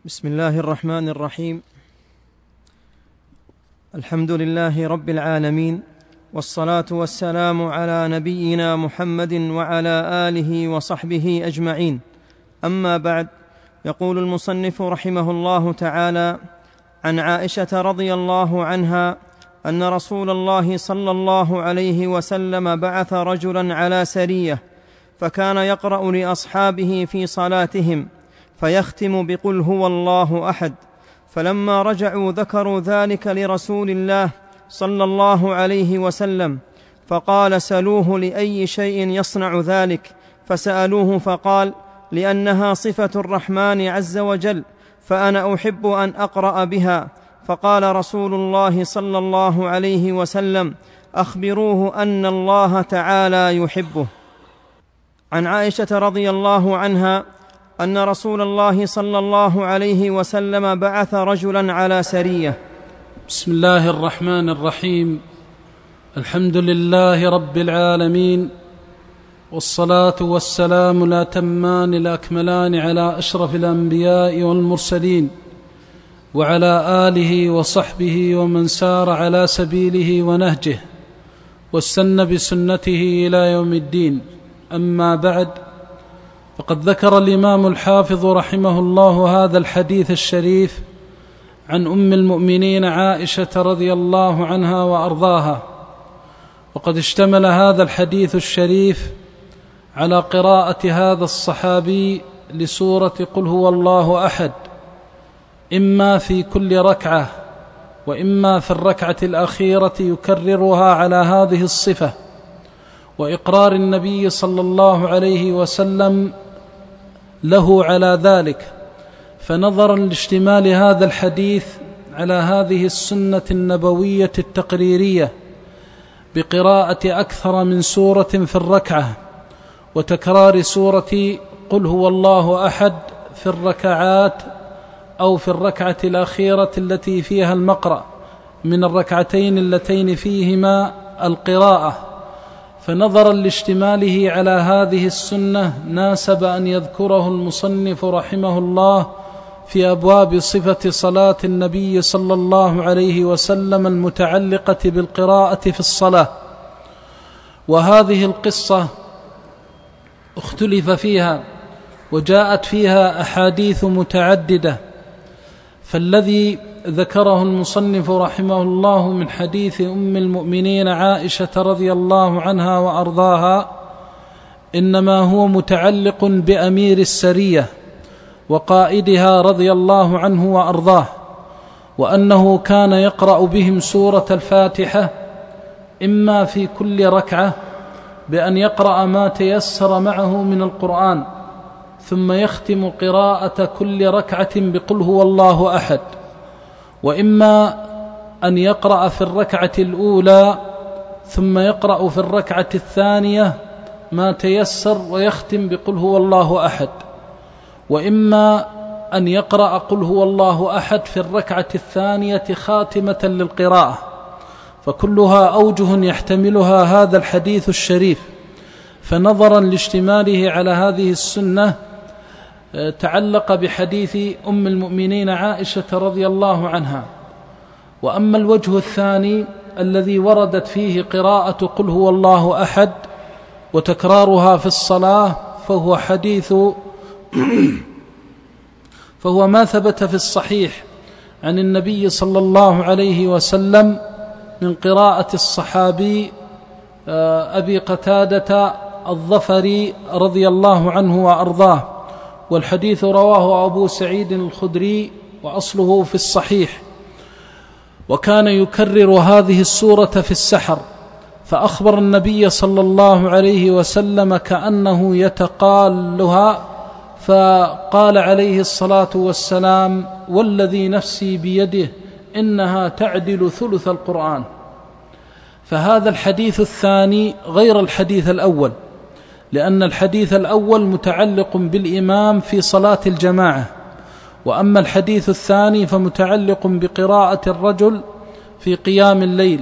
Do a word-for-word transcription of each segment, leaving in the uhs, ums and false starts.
بسم الله الرحمن الرحيم. الحمد لله رب العالمين، والصلاة والسلام على نبينا محمد وعلى آله وصحبه أجمعين. أما بعد، يقول المصنف رحمه الله تعالى: عن عائشة رضي الله عنها أن رسول الله صلى الله عليه وسلم بعث رجلا على سرية، فكان يقرأ لأصحابه في صلاتهم فيختم بقل هو الله أحد، فلما رجعوا ذكروا ذلك لرسول الله صلى الله عليه وسلم، فقال: سلوه لأي شيء يصنع ذلك؟ فسألوه فقال: لأنها صفة الرحمن عز وجل، فأنا أحب أن أقرأ بها. فقال رسول الله صلى الله عليه وسلم: أخبروه أن الله تعالى يحبه. عن عائشة رضي الله عنها أن رسول الله صلى الله عليه وسلم بعث رجلا على سرية. بسم الله الرحمن الرحيم. الحمد لله رب العالمين، والصلاة والسلام الأتمان الأكملان على أشرف الأنبياء والمرسلين، وعلى آله وصحبه ومن سار على سبيله ونهجه واستنى بسنته إلى يوم الدين. أما بعد، فقد ذكر الإمام الحافظ رحمه الله هذا الحديث الشريف عن أم المؤمنين عائشة رضي الله عنها وأرضاها، وقد اشتمل هذا الحديث الشريف على قراءة هذا الصحابي لسورة قل هو الله أحد، إما في كل ركعة وإما في الركعة الأخيرة يكررها على هذه الصفة، وإقرار النبي صلى الله عليه وسلم له على ذلك. فنظرا لاشتمال هذا الحديث على هذه السنة النبوية التقريرية بقراءة أكثر من سورة في الركعة، وتكرار سورة قل هو الله أحد في الركعات أو في الركعة الأخيرة التي فيها المقرأ من الركعتين اللتين فيهما القراءة، فنظرا لاشتماله على هذه السنة ناسب أن يذكره المصنف رحمه الله في أبواب صفة صلاة النبي صلى الله عليه وسلم المتعلقة بالقراءة في الصلاة. وهذه القصة اختلف فيها وجاءت فيها أحاديث متعددة، فالذي ذكره المصنف رحمه الله من حديث أم المؤمنين عائشة رضي الله عنها وأرضاها إنما هو متعلق بأمير السرية وقائدها رضي الله عنه وأرضاه، وأنه كان يقرأ بهم سورة الفاتحة إما في كل ركعة بأن يقرأ ما تيسر معه من القرآن، ثم يختم قراءة كل ركعة بقل هو الله أحد، وإما أن يقرأ في الركعة الأولى ثم يقرأ في الركعة الثانية ما تيسر ويختم بقل هو الله أحد، وإما أن يقرأ قل هو الله أحد في الركعة الثانية خاتمة للقراءة. فكلها أوجه يحتملها هذا الحديث الشريف. فنظرا لاشتماله على هذه السنة تعلق بحديث أم المؤمنين عائشة رضي الله عنها. وأما الوجه الثاني الذي وردت فيه قراءة قل هو الله أحد وتكرارها في الصلاة فهو حديث فهو ما ثبت في الصحيح عن النبي صلى الله عليه وسلم من قراءة الصحابي أبي قتادة الظفري رضي الله عنه وأرضاه، والحديث رواه أبو سعيد الخدري وأصله في الصحيح. وكان يكرر هذه السورة في السحر، فأخبر النبي صلى الله عليه وسلم كأنه يتقالها، فقال عليه الصلاة والسلام: والذي نفسي بيده إنها تعدل ثلث القرآن. فهذا الحديث الثاني غير الحديث الأول، لأن الحديث الأول متعلق بالإمام في صلاة الجماعة، وأما الحديث الثاني فمتعلق بقراءة الرجل في قيام الليل.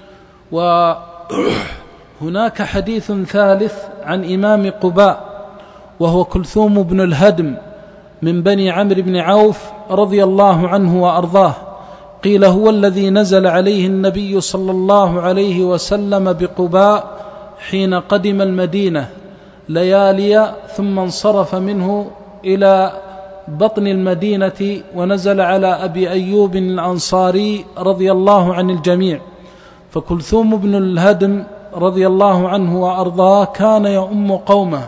وهناك حديث ثالث عن إمام قباء وهو كلثوم بن الهدم من بني عمرو بن عوف رضي الله عنه وأرضاه، قيل هو الذي نزل عليه النبي صلى الله عليه وسلم بقباء حين قدم المدينة ليالي، ثم انصرف منه إلى بطن المدينة ونزل على أبي أيوب الأنصاري رضي الله عن الجميع. فكلثوم بن الهدم رضي الله عنه وأرضاه كان يؤم قومه،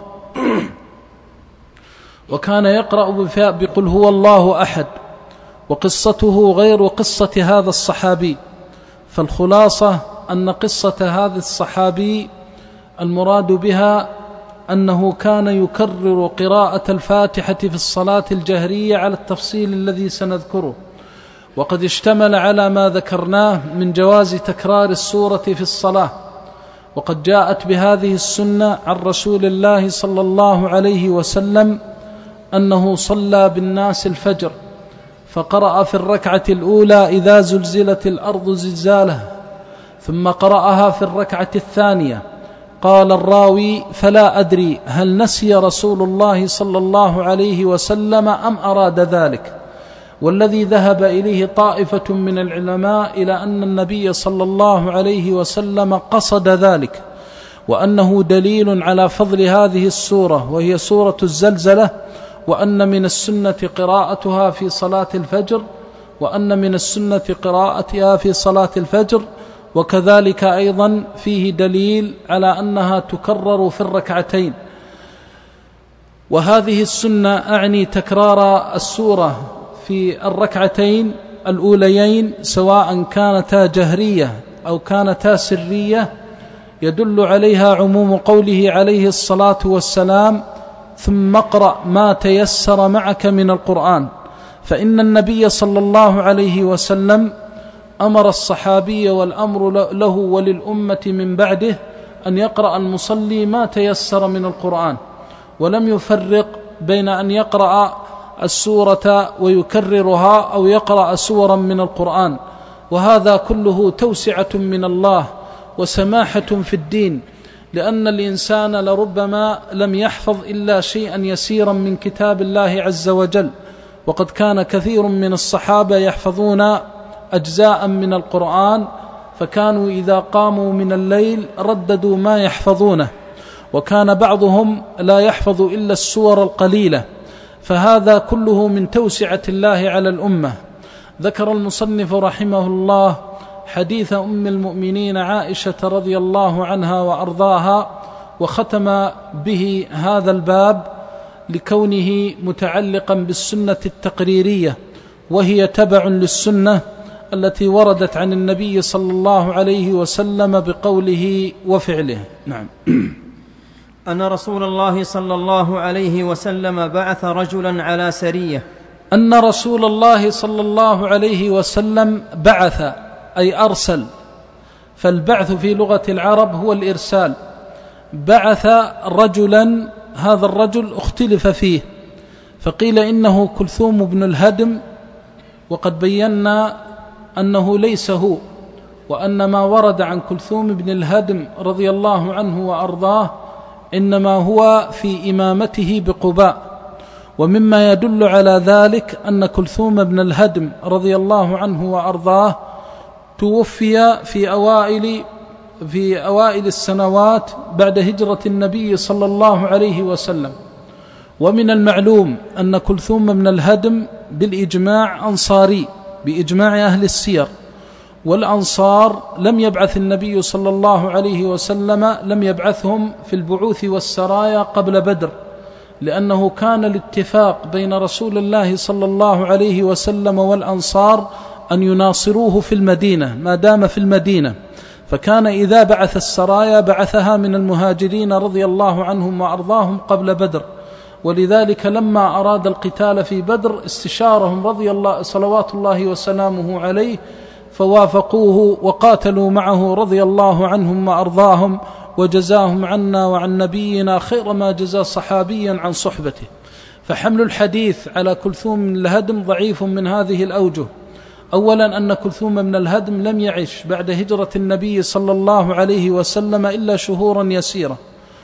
وكان يقرأ بقل هو الله أحد، وقصته غير قصة هذا الصحابي. فالخلاصة أن قصة هذا الصحابي المراد بها أنه كان يكرر قراءة الفاتحة في الصلاة الجهرية على التفصيل الذي سنذكره، وقد اشتمل على ما ذكرناه من جواز تكرار السورة في الصلاة. وقد جاءت بهذه السنة عن رسول الله صلى الله عليه وسلم أنه صلى بالناس الفجر فقرأ في الركعة الأولى إذا زلزلت الأرض زلزالها، ثم قرأها في الركعة الثانية. قال الراوي: فلا أدري هل نسي رسول الله صلى الله عليه وسلم أم أراد ذلك. والذي ذهب إليه طائفة من العلماء إلى أن النبي صلى الله عليه وسلم قصد ذلك، وأنه دليل على فضل هذه السورة وهي سورة الزلزلة، وأن من السنة قراءتها في صلاة الفجر وأن من السنة قراءتها في صلاة الفجر وكذلك أيضا فيه دليل على أنها تكرر في الركعتين. وهذه السنة أعني تكرار السورة في الركعتين الأوليين سواء كانتا جهرية أو كانتا سرية، يدل عليها عموم قوله عليه الصلاة والسلام: ثم اقرأ ما تيسر معك من القرآن. فإن النبي صلى الله عليه وسلم أمر الصحابي والأمر له وللأمة من بعده أن يقرأ المصلي ما تيسر من القرآن، ولم يفرق بين أن يقرأ السورة ويكررها أو يقرأ سورا من القرآن. وهذا كله توسعة من الله وسماحة في الدين، لأن الإنسان لربما لم يحفظ إلا شيئا يسيرا من كتاب الله عز وجل، وقد كان كثير من الصحابة يحفظون أجزاء من القرآن، فكانوا إذا قاموا من الليل رددوا ما يحفظونه، وكان بعضهم لا يحفظ إلا السور القليلة. فهذا كله من توسعة الله على الأمة. ذكر المصنف رحمه الله حديث أم المؤمنين عائشة رضي الله عنها وأرضاها، وختم به هذا الباب لكونه متعلقا بالسنة التقريرية، وهي تبع للسنة التي وردت عن النبي صلى الله عليه وسلم بقوله وفعله. نعم. أن رسول الله صلى الله عليه وسلم بعث رجلا على سرية. أن رسول الله صلى الله عليه وسلم بعث أي أرسل، فالبعث في لغة العرب هو الإرسال. بعث رجلا، هذا الرجل اختلف فيه، فقيل إنه كلثوم بن الهدم، وقد بينا أنه ليس هو، وأن ما ورد عن كلثوم بن الهدم رضي الله عنه وأرضاه إنما هو في إمامته بقباء. ومما يدل على ذلك أن كلثوم بن الهدم رضي الله عنه وأرضاه توفي في أوائل في أوائل السنوات بعد هجرة النبي صلى الله عليه وسلم. ومن المعلوم أن كلثوم بن الهدم بالإجماع أنصاري بإجماع أهل السير، والأنصار لم يبعث النبي صلى الله عليه وسلم لم يبعثهم في البعوث والسرايا قبل بدر، لأنه كان الاتفاق بين رسول الله صلى الله عليه وسلم والأنصار أن يناصروه في المدينة ما دام في المدينة، فكان إذا بعث السرايا بعثها من المهاجرين رضي الله عنهم وأرضاهم قبل بدر. ولذلك لما أراد القتال في بدر استشارهم رضي الله صلوات الله وسلامه عليه، فوافقوه وقاتلوا معه رضي الله عنهم وأرضاهم، وجزاهم عنا وعن نبينا خير ما جزى صحابيا عن صحبته. فحمل الحديث على كلثوم بن الهدم ضعيف من هذه الأوجه. أولا أن كلثوم بن الهدم لم يعش بعد هجرة النبي صلى الله عليه وسلم إلا شهورا يسيرة،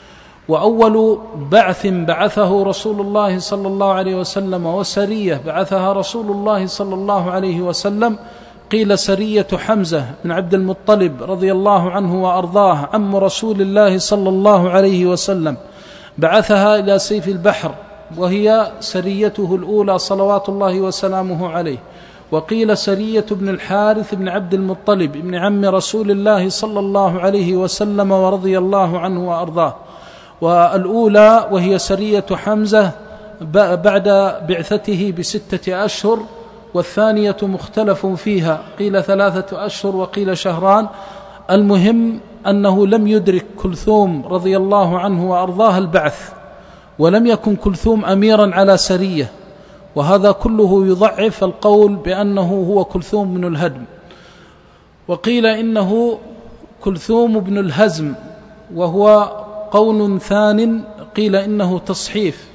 وأول بعث بعثه رسول الله صلى الله عليه وسلم وسرية بعثها رسول الله صلى الله عليه وسلم قيل سرية حمزة بن عبد المطلب رضي الله عنه وأرضاه عم رسول الله صلى الله عليه وسلم، بعثها إلى سيف البحر وهي سريته الأولى صلوات الله وسلامه عليه. وقيل سرية بن الحارث بن عبد المطلب ابن عم رسول الله صلى الله عليه وسلم ورضي الله عنه وأرضاه. والأولى وهي سرية حمزة بعد بعثته بستة أشهر، والثانية مختلف فيها، قيل ثلاثة أشهر وقيل شهران. المهم أنه لم يدرك كلثوم رضي الله عنه وأرضاه البعث، ولم يكن كلثوم أميرا على سرية، وهذا كله يضعف القول بأنه هو كلثوم بن الهدم. وقيل إنه كلثوم بن الهزم، وهو قول ثان، قيل إنه تصحيف،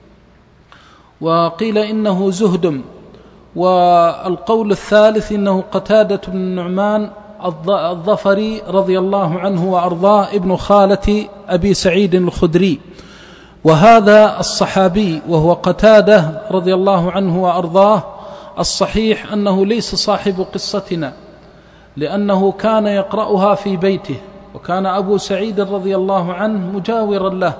وقيل إنه زهدم. والقول الثالث إنه قتادة بن النعمان الظفري رضي الله عنه وأرضاه ابن خالة أبي سعيد الخدري. وهذا الصحابي وهو قتادة رضي الله عنه وأرضاه الصحيح أنه ليس صاحب قصتنا، لأنه كان يقرأها في بيته، وكان أبو سعيد رضي الله عنه مجاورا له،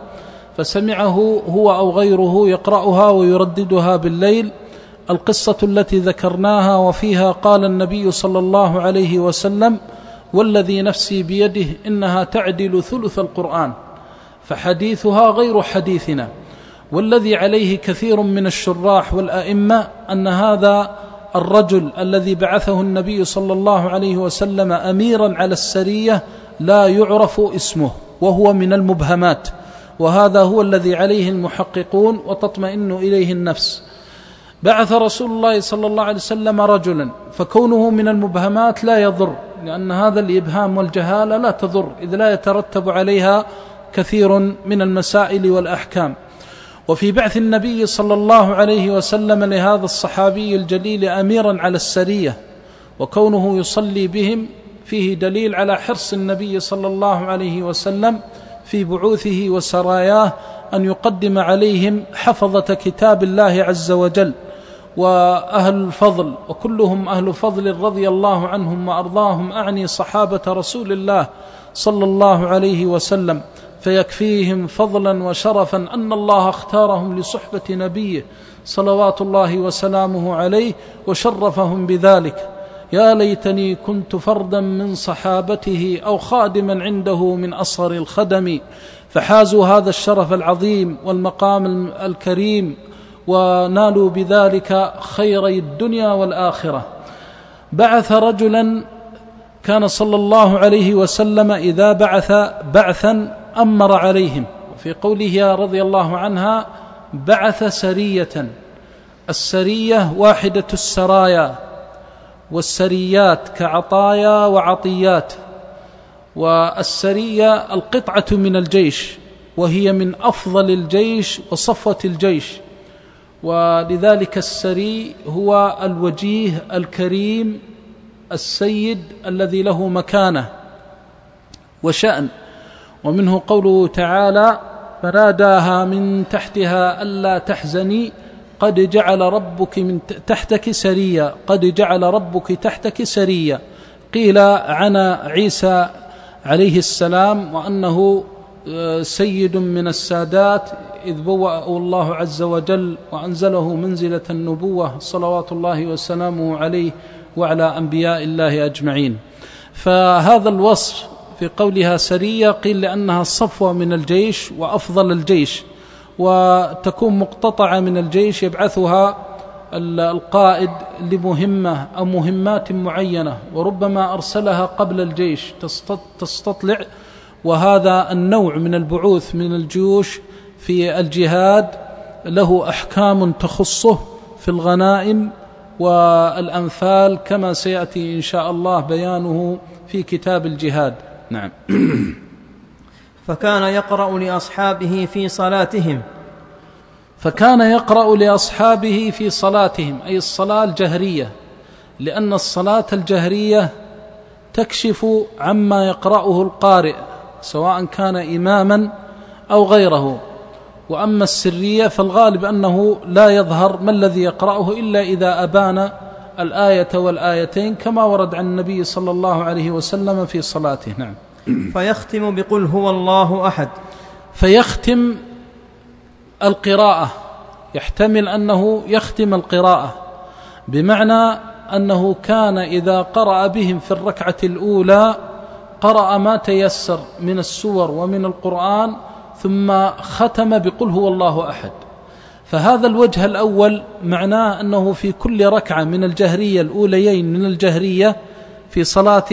فسمعه هو أو غيره يقرأها ويرددها بالليل. القصة التي ذكرناها وفيها قال النبي صلى الله عليه وسلم: والذي نفسي بيده إنها تعدل ثلث القرآن، فحديثها غير حديثنا. والذي عليه كثير من الشراح والأئمة أن هذا الرجل الذي بعثه النبي صلى الله عليه وسلم أميرا على السرية لا يعرف اسمه، وهو من المبهمات، وهذا هو الذي عليه المحققون وتطمئن إليه النفس. بعث رسول الله صلى الله عليه وسلم رجلا، فكونه من المبهمات لا يضر، لأن هذا الإبهام والجهالة لا تضر، إذ لا يترتب عليها كثير من المسائل والأحكام. وفي بعث النبي صلى الله عليه وسلم لهذا الصحابي الجليل أميرا على السرية، وكونه يصلي بهم فيه دليل على حرص النبي صلى الله عليه وسلم في بعوثه وسراياه أن يقدم عليهم حفظة كتاب الله عز وجل وأهل الفضل، وكلهم أهل فضل رضي الله عنهم وأرضاهم، أعني صحابة رسول الله صلى الله عليه وسلم، فيكفيهم فضلا وشرفا أن الله اختارهم لصحبة نبيه صلوات الله وسلامه عليه وشرفهم بذلك. يا ليتني كنت فردا من صحابته أو خادما عنده من أصغر الخدم، فحازوا هذا الشرف العظيم والمقام الكريم، ونالوا بذلك خيري الدنيا والآخرة. بعث رجلا كان صلى الله عليه وسلم إذا بعث بعثا أمر عليهم، وفي قوله رضي الله عنها بعث سرية. السرية واحدة السرايا، والسريات كعطايا وعطيات. والسرية القطعة من الجيش، وهي من أفضل الجيش وصفوة الجيش، ولذلك السري هو الوجيه الكريم السيد الذي له مكانة وشأن. ومنه قوله تعالى: فناداها من تحتها ألا تحزني قد جعل ربك من تحتك سريا، قد جعل ربك تحتك سريا. قيل عن عيسى عليه السلام وأنه سيد من السادات، إذ بوأه الله عز وجل وأنزله منزلة النبوة صلوات الله وسلامه عليه وعلى أنبياء الله أجمعين. فهذا الوصف في قولها سرية قيل لأنها صفوة من الجيش وأفضل الجيش، وتكون مقتطعة من الجيش يبعثها القائد لمهمة أو مهمات معينة، وربما أرسلها قبل الجيش تستطلع. وهذا النوع من البعوث من الجيوش في الجهاد له أحكام تخصه في الغنائم والأنفال، كما سيأتي إن شاء الله بيانه في كتاب الجهاد. نعم. فكان يقرأ لأصحابه في صلاتهم فكان يقرأ لأصحابه في صلاتهم أي الصلاة الجهرية، لأن الصلاة الجهرية تكشف عما يقرأه القارئ، سواء كان إماما أو غيره. وأما السرية فالغالب أنه لا يظهر ما الذي يقرأه إلا إذا أبان الآية والآيتين كما ورد عن النبي صلى الله عليه وسلم في صلاته. نعم. فيختم بقل هو الله أحد. فيختم القراءة، يحتمل أنه يختم القراءة، بمعنى أنه كان إذا قرأ بهم في الركعة الأولى قرأ ما تيسر من السور ومن القرآن ثم ختم بقل هو الله أحد. فهذا الوجه الأول معناه أنه في كل ركعة من الجهرية الأوليين من الجهرية في صلاة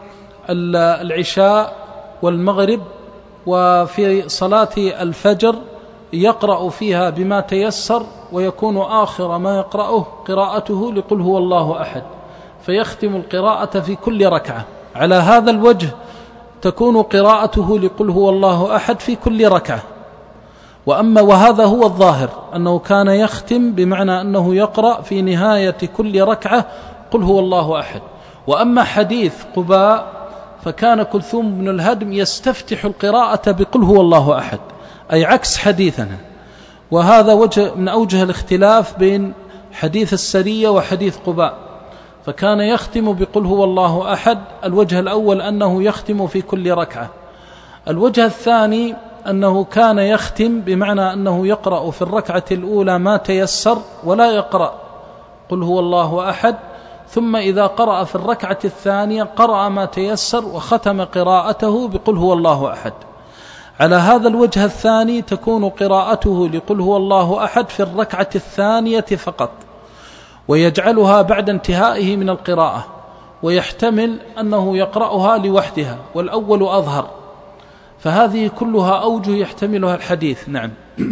العشاء والمغرب وفي صلاة الفجر يقرأ فيها بما تيسر، ويكون آخر ما يقرأه قراءته لقل هو الله أحد، فيختم القراءة في كل ركعة. على هذا الوجه تكون قراءته لقل هو الله أحد في كل ركعة. وأما وهذا هو الظاهر أنه كان يختم بمعنى أنه يقرأ في نهاية كل ركعة قل هو الله أحد. وأما حديث قباء فكان كلثوم بن الهدم يستفتح القراءة بقل هو الله أحد، أي عكس حديثنا. وهذا وجه من أوجه الاختلاف بين حديث السرية وحديث قباء، فكان يختم بقل هو الله أحد. الوجه الأول أنه يختم في كل ركعة. الوجه الثاني أنه كان يختم بمعنى أنه يقرأ في الركعة الأولى ما تيسر ولا يقرأ قل هو الله أحد، ثم إذا قرأ في الركعة الثانية قرأ ما تيسر وختم قراءته بقل هو الله أحد. على هذا الوجه الثاني تكون قراءته لقل هو الله أحد في الركعة الثانية فقط، ويجعلها بعد انتهائه من القراءة، ويحتمل أنه يقرأها لوحدها، والأول أظهر. فهذه كلها أوجه يحتملها الحديث. نعم.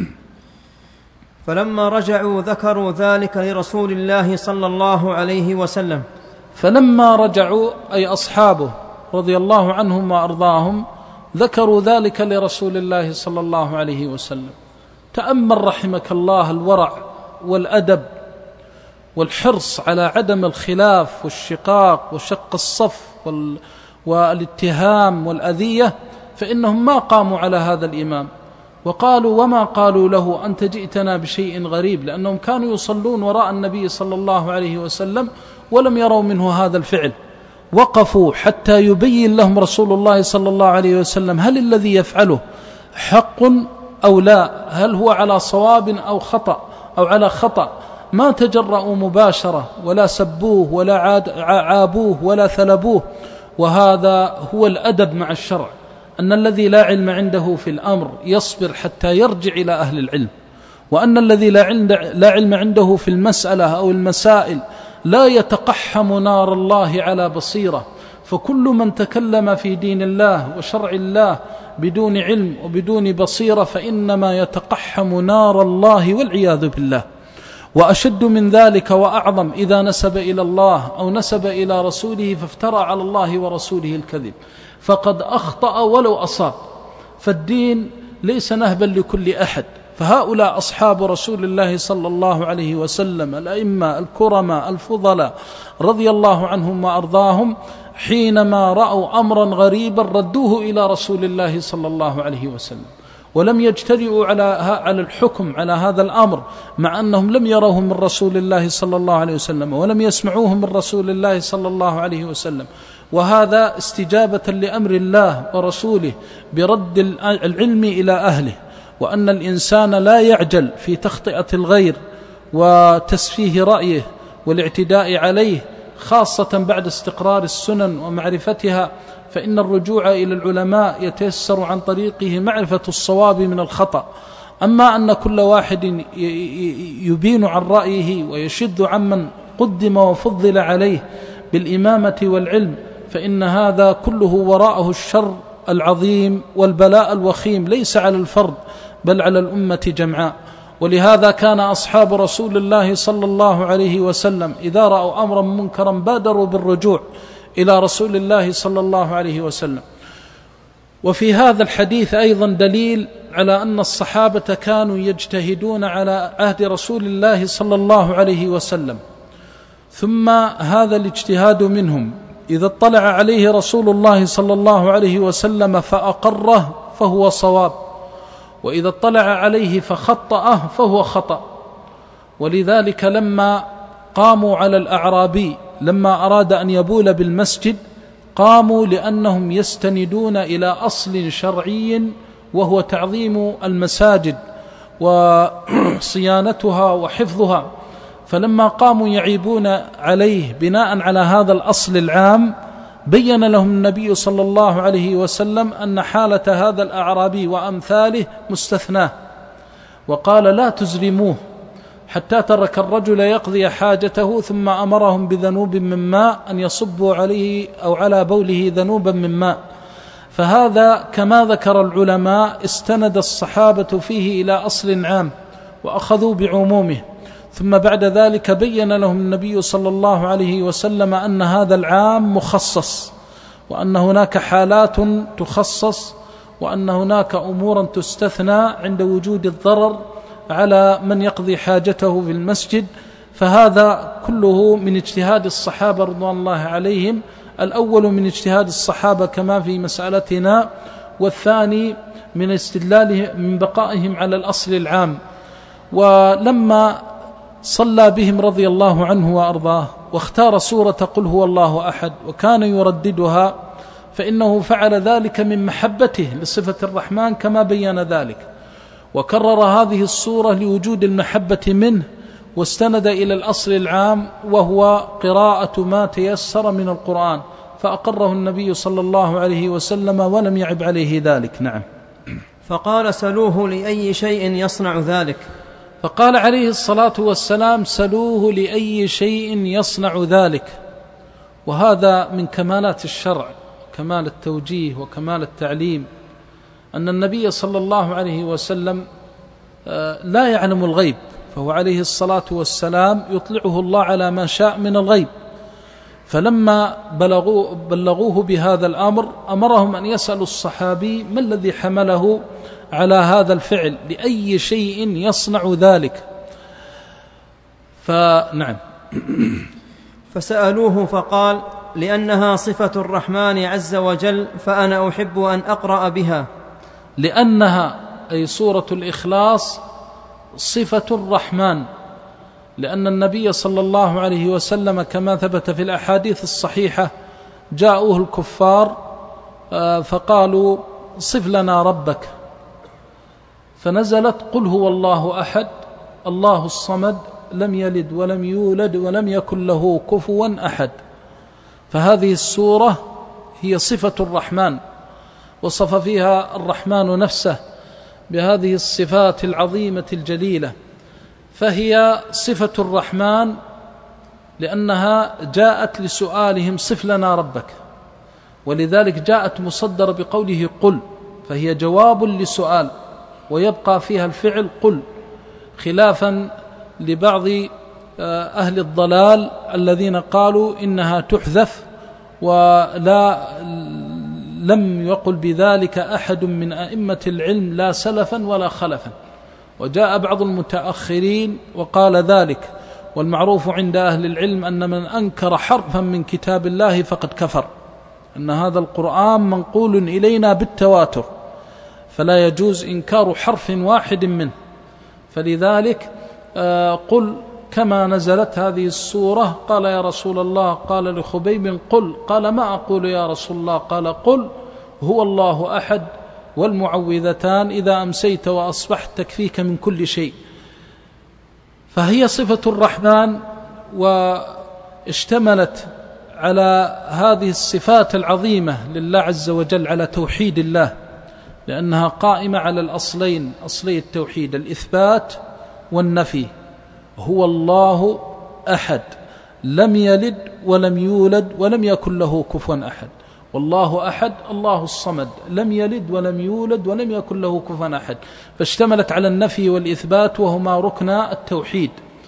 فلما رجعوا ذكروا ذلك لرسول الله صلى الله عليه وسلم. فلما رجعوا أي أصحابه رضي الله عنهم وأرضاهم ذكروا ذلك لرسول الله صلى الله عليه وسلم. تأمل رحمك الله الورع والأدب والحرص على عدم الخلاف والشقاق وشق الصف وال... والاتهام والأذية، فإنهم ما قاموا على هذا الإمام وقالوا وما قالوا له أنت جئتنا بشيء غريب، لأنهم كانوا يصلون وراء النبي صلى الله عليه وسلم ولم يروا منه هذا الفعل. وقفوا حتى يبين لهم رسول الله صلى الله عليه وسلم هل الذي يفعله حق أو لا، هل هو على صواب أو خطأ أو على خطأ. ما تجرؤوا مباشرة ولا سبوه ولا عابوه ولا ثلبوه. وهذا هو الأدب مع الشرع، أن الذي لا علم عنده في الأمر يصبر حتى يرجع إلى أهل العلم، وأن الذي لا علم عنده في المسألة أو المسائل لا يتقحم نار الله على بصيرة. فكل من تكلم في دين الله وشرع الله بدون علم وبدون بصيرة فإنما يتقحم نار الله والعياذ بالله. وأشد من ذلك وأعظم إذا نسب إلى الله أو نسب إلى رسوله فافترى على الله ورسوله الكذب، فقد أخطأ ولو أصاب. فالدين ليس نهبا لكل أحد. فهؤلاء أصحاب رسول الله صلى الله عليه وسلم الأئمة الكرماء الفضلاء رضي الله عنهم وأرضاهم حينما رأوا أمرا غريبا ردوه إلى رسول الله صلى الله عليه وسلم، ولم يجترئوا على على الحكم على هذا الأمر، مع أنهم لم يروه من رسول الله صلى الله عليه وسلم ولم يسمعوه من رسول الله صلى الله عليه وسلم. وهذا استجابة لأمر الله ورسوله برد العلم إلى أهله، وأن الإنسان لا يعجل في تخطئة الغير وتسفيه رأيه والاعتداء عليه، خاصة بعد استقرار السنن ومعرفتها، فإن الرجوع إلى العلماء يتيسر عن طريقه معرفة الصواب من الخطأ. أما أن كل واحد يبين عن رأيه ويشد عمن قدم وفضل عليه بالإمامة والعلم، فإن هذا كله وراءه الشر العظيم والبلاء الوخيم، ليس على الفرد بل على الأمة جمعاء. ولهذا كان أصحاب رسول الله صلى الله عليه وسلم إذا رأوا أمرا منكرا بادروا بالرجوع إلى رسول الله صلى الله عليه وسلم. وفي هذا الحديث أيضا دليل على أن الصحابة كانوا يجتهدون على عهد رسول الله صلى الله عليه وسلم، ثم هذا الاجتهاد منهم إذا اطلع عليه رسول الله صلى الله عليه وسلم فأقره فهو صواب، وإذا اطلع عليه فخطأه فهو خطأ. ولذلك لما قاموا على الأعرابي لما أراد أن يبول بالمسجد قاموا لأنهم يستندون إلى أصل شرعي وهو تعظيم المساجد وصيانتها وحفظها، فلما قاموا يعيبون عليه بناء على هذا الأصل العام بين لهم النبي صلى الله عليه وسلم أن حالة هذا الأعرابي وأمثاله مستثناه، وقال لا تزرموه حتى ترك الرجل يقضي حاجته ثم أمرهم بذنوب من ماء أن يصبوا عليه أو على بوله ذنوبا من ماء. فهذا كما ذكر العلماء استند الصحابة فيه إلى أصل عام وأخذوا بعمومه، ثم بعد ذلك بين لهم النبي صلى الله عليه وسلم أن هذا العام مخصص، وأن هناك حالات تخصص، وأن هناك أمورا تستثنى عند وجود الضرر على من يقضي حاجته في المسجد. فهذا كله من اجتهاد الصحابة رضوان الله عليهم، الأول من اجتهاد الصحابة كما في مسألتنا، والثاني من استدلالهم من بقائهم على الأصل العام. ولما صلى بهم رضي الله عنه وأرضاه واختار سورة قل هو الله أحد وكان يرددها، فإنه فعل ذلك من محبته لصفة الرحمن كما بين ذلك، وكرر هذه السورة لوجود المحبة منه، واستند إلى الأصل العام وهو قراءة ما تيسر من القرآن، فأقره النبي صلى الله عليه وسلم ولم يعب عليه ذلك. نعم. فقال سلوه لأي شيء يصنع ذلك. فقال عليه الصلاة والسلام سلوه لأي شيء يصنع ذلك. وهذا من كمالات الشرع، كمال التوجيه وكمال التعليم، أن النبي صلى الله عليه وسلم لا يعلم الغيب، فهو عليه الصلاة والسلام يطلعه الله على ما شاء من الغيب. فلما بلغوه, بلغوه بهذا الأمر أمرهم أن يسألوا الصحابي ما الذي حمله على هذا الفعل، لأي شيء يصنع ذلك. فنعم. فسألوه فقال لأنها صفة الرحمن عز وجل فأنا أحب أن أقرأ بها. لأنها أي سورة الإخلاص صفة الرحمن، لأن النبي صلى الله عليه وسلم كما ثبت في الأحاديث الصحيحة جاءوه الكفار فقالوا صف لنا ربك، فنزلت قل هو الله أحد الله الصمد لم يلد ولم يولد ولم يكن له كفوا أحد. فهذه السورة هي صفة الرحمن، وصف فيها الرحمن نفسه بهذه الصفات العظيمة الجليلة، فهي صفة الرحمن لأنها جاءت لسؤالهم صف لنا ربك، ولذلك جاءت مصدر بقوله قل، فهي جواب لسؤال ويبقى فيها الفعل قل، خلافا لبعض أهل الضلال الذين قالوا إنها تحذف، ولا لم يقل بذلك أحد من أئمة العلم لا سلفا ولا خلفا. وجاء بعض المتأخرين وقال ذلك، والمعروف عند أهل العلم أن من أنكر حرفا من كتاب الله فقد كفر، أن هذا القرآن منقول إلينا بالتواتر، فلا يجوز إنكار حرف واحد منه. فلذلك قل كما نزلت هذه السورة قال يا رسول الله، قال لخبيب قل، قال ما أقول يا رسول الله، قال قل هو الله أحد والمعوذتان إذا أمسيت وأصبحت تكفيك من كل شيء. فهي صفة الرحمن، واشتملت على هذه الصفات العظيمة لله عز وجل على توحيد الله، لأنها قائمة على الأصلين، أصلي التوحيد الإثبات والنفي. هو الله أحد لم يلد ولم يولد ولم يكن له كفوا أحد، والله أحد الله الصمد لم يلد ولم يولد ولم يكن له كفوا أحد، فاشتملت على النفي والإثبات وهما ركنا التوحيد.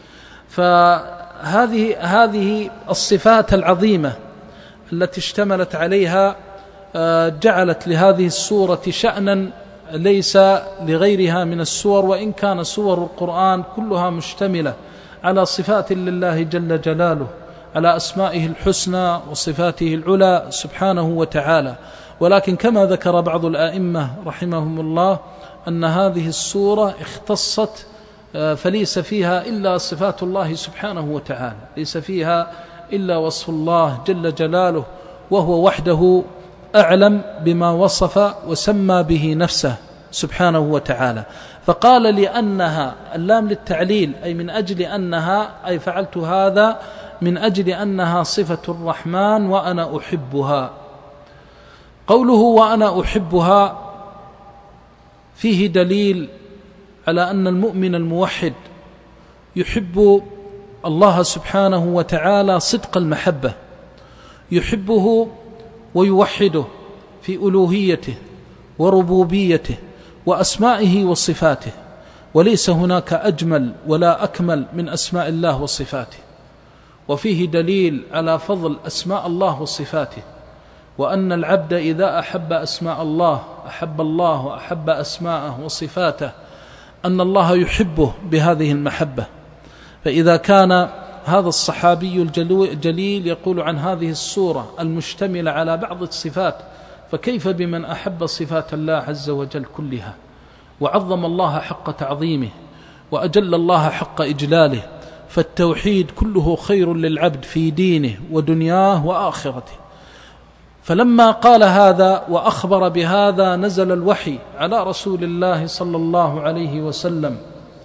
فهذه هذه الصفات العظيمة التي اشتملت عليها جعلت لهذه السورة شأنا ليس لغيرها من السور، وإن كان سور القرآن كلها مشتملة على صفات لله جل جلاله، على أسمائه الحسنى وصفاته العلى سبحانه وتعالى. ولكن كما ذكر بعض الآئمة رحمهم الله أن هذه السورة اختصت فليس فيها إلا صفات الله سبحانه وتعالى، ليس فيها إلا وصف الله جل جلاله، وهو وحده أعلم بما وصف وسمى به نفسه سبحانه وتعالى. فقال لأنها اللام للتعليل، أي من أجل أنها، أي فعلت هذا من أجل أنها صفة الرحمن وأنا أحبها. قوله وأنا أحبها فيه دليل على أن المؤمن الموحد يحب الله سبحانه وتعالى صدق المحبة، يحبه ويوحده في ألوهيته وربوبيته وأسمائه وصفاته، وليس هناك أجمل ولا أكمل من أسماء الله وصفاته. وفيه دليل على فضل أسماء الله وصفاته، وأن العبد إذا أحب أسماء الله أحب الله وأحب أسماءه وصفاته، أن الله يحبه بهذه المحبة. فإذا كان هذا الصحابي الجليل يقول عن هذه السورة المشتملة على بعض الصفات، فكيف بمن أحب صفات الله عز وجل كلها، وعظم الله حق تعظيمه، وأجل الله حق إجلاله. فالتوحيد كله خير للعبد في دينه ودنياه وآخرته. فلما قال هذا وأخبر بهذا نزل الوحي على رسول الله صلى الله عليه وسلم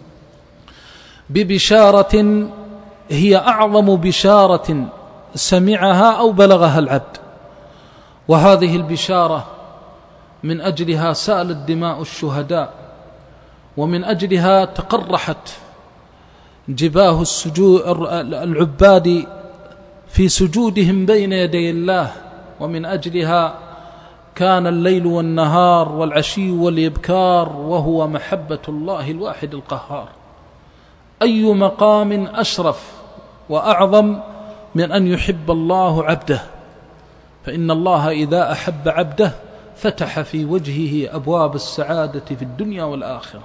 ببشارة هي أعظم بشارة سمعها أو بلغها العبد. وهذه البشارة من أجلها سالت دماء الشهداء، ومن أجلها تقرحت جباه العباد في سجودهم بين يدي الله، ومن أجلها كان الليل والنهار والعشي والإبكار، وهو محبة الله الواحد القهار. أي مقام أشرف وأعظم من أن يحب الله عبده؟ فإن الله إذا أحب عبده فتح في وجهه أبواب السعادة في الدنيا والآخرة.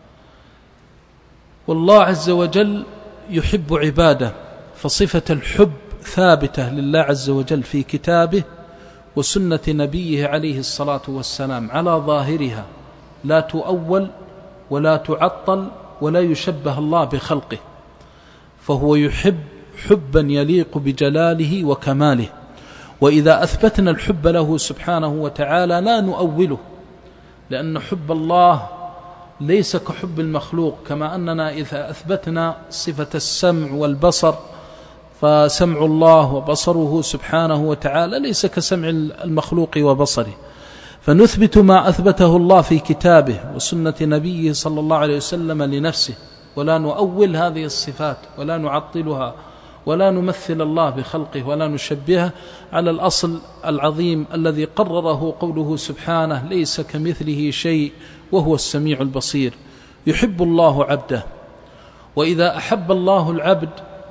والله عز وجل يحب عباده، فصفة الحب ثابتة لله عز وجل في كتابه وسنة نبيه عليه الصلاة والسلام على ظاهرها، لا تؤول ولا تعطل ولا يشبه الله بخلقه، فهو يحب حبا يليق بجلاله وكماله. وإذا أثبتنا الحب له سبحانه وتعالى لا نؤوله، لأن حب الله ليس كحب المخلوق، كما أننا إذا أثبتنا صفة السمع والبصر فسمع الله وبصره سبحانه وتعالى ليس كسمع المخلوق وبصره، فنثبت ما أثبته الله في كتابه وسنة نبيه صلى الله عليه وسلم لنفسه، ولا نؤول هذه الصفات ولا نعطلها ولا نمثل الله بخلقه ولا نشبهه على الأصل العظيم الذي قرره قوله سبحانه: ليس كمثله شيء وهو السميع البصير. يحب الله عبده، وإذا أحب الله العبد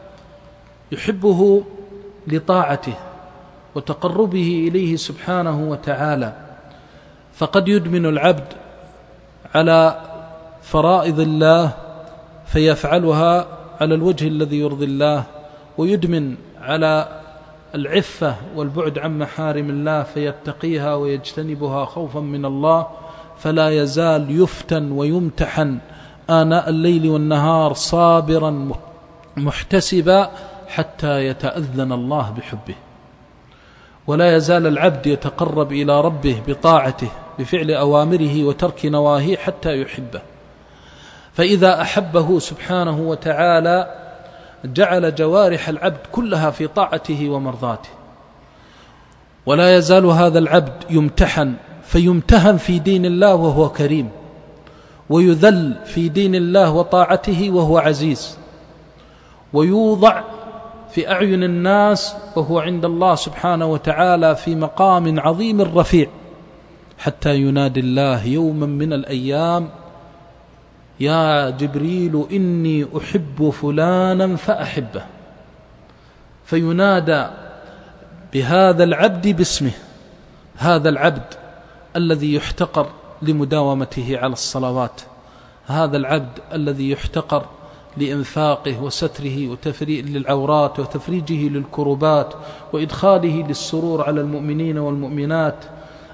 يحبه لطاعته وتقربه إليه سبحانه وتعالى. فقد يدمن العبد على فرائض الله فيفعلها على الوجه الذي يرضي الله، ويدمن على العفة والبعد عن محارم الله فيتقيها ويجتنبها خوفا من الله، فلا يزال يفتن ويمتحن آناء الليل والنهار صابرا محتسبا حتى يتأذن الله بحبه. ولا يزال العبد يتقرب إلى ربه بطاعته بفعل أوامره وترك نواهيه حتى يحبه. فإذا أحبه سبحانه وتعالى جعل جوارح العبد كلها في طاعته ومرضاته. ولا يزال هذا العبد يمتحن، فيمتهن في دين الله وهو كريم، ويذل في دين الله وطاعته وهو عزيز، ويوضع في أعين الناس وهو عند الله سبحانه وتعالى في مقام عظيم رفيع، حتى ينادي الله يوما من الأيام: يا جبريل إني أحب فلانا فأحبه. فينادى بهذا العبد باسمه، هذا العبد الذي يحتقر لمداومته على الصلوات، هذا العبد الذي يحتقر لإنفاقه وستره وتفريج للعورات وتفريجه للكربات وإدخاله للسرور على المؤمنين والمؤمنات،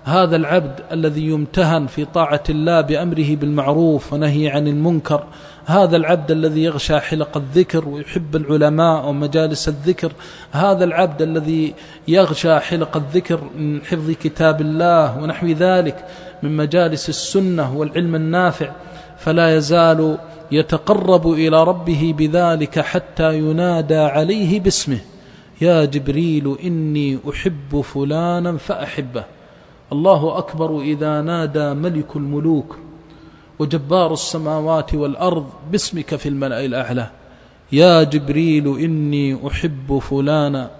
هذا العبد الذي يمتهن في طاعة الله بأمره بالمعروف ونهي عن المنكر، هذا العبد الذي يغشى حلق الذكر ويحب العلماء ومجالس الذكر، هذا العبد الذي يغشى حلق الذكر من حفظ كتاب الله ونحو ذلك من مجالس السنة والعلم النافع، فلا يزال يتقرب إلى ربه بذلك حتى ينادى عليه باسمه: يا جبريل إني أحب فلانا فأحبه. الله أكبر إذا نادى ملك الملوك وجبار السماوات والأرض باسمك في الملأ الأعلى: يا جبريل إني أحب فلانا.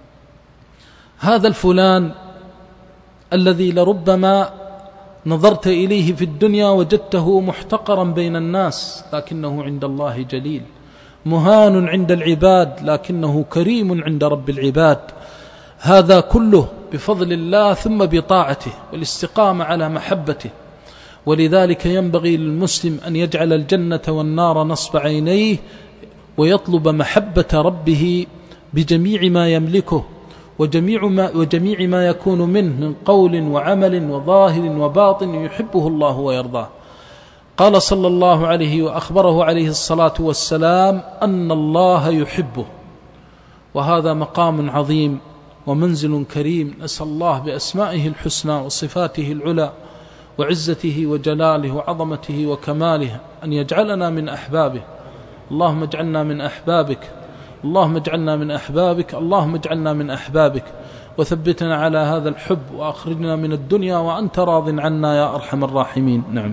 هذا الفلان الذي لربما نظرت إليه في الدنيا وجدته محتقرا بين الناس، لكنه عند الله جليل، مهان عند العباد لكنه كريم عند رب العباد. هذا كله بفضل الله ثم بطاعته والاستقامة على محبته. ولذلك ينبغي للمسلم أن يجعل الجنة والنار نصب عينيه ويطلب محبة ربه بجميع ما يملكه وجميع ما, وجميع ما يكون منه من قول وعمل وظاهر وباطن يحبه الله ويرضاه. قال صلى الله عليه وأخبره عليه الصلاة والسلام أن الله يحبه، وهذا مقام عظيم ومنزل كريم. نسأل الله بأسمائه الحسنى وصفاته العلى وعزته وجلاله وعظمته وكماله أن يجعلنا من أحبابه. اللهم اجعلنا من أحبابك، اللهم اجعلنا من أحبابك، اللهم اجعلنا من أحبابك، وثبتنا على هذا الحب وأخرجنا من الدنيا وأنت راض عنا يا أرحم الراحمين. نعم.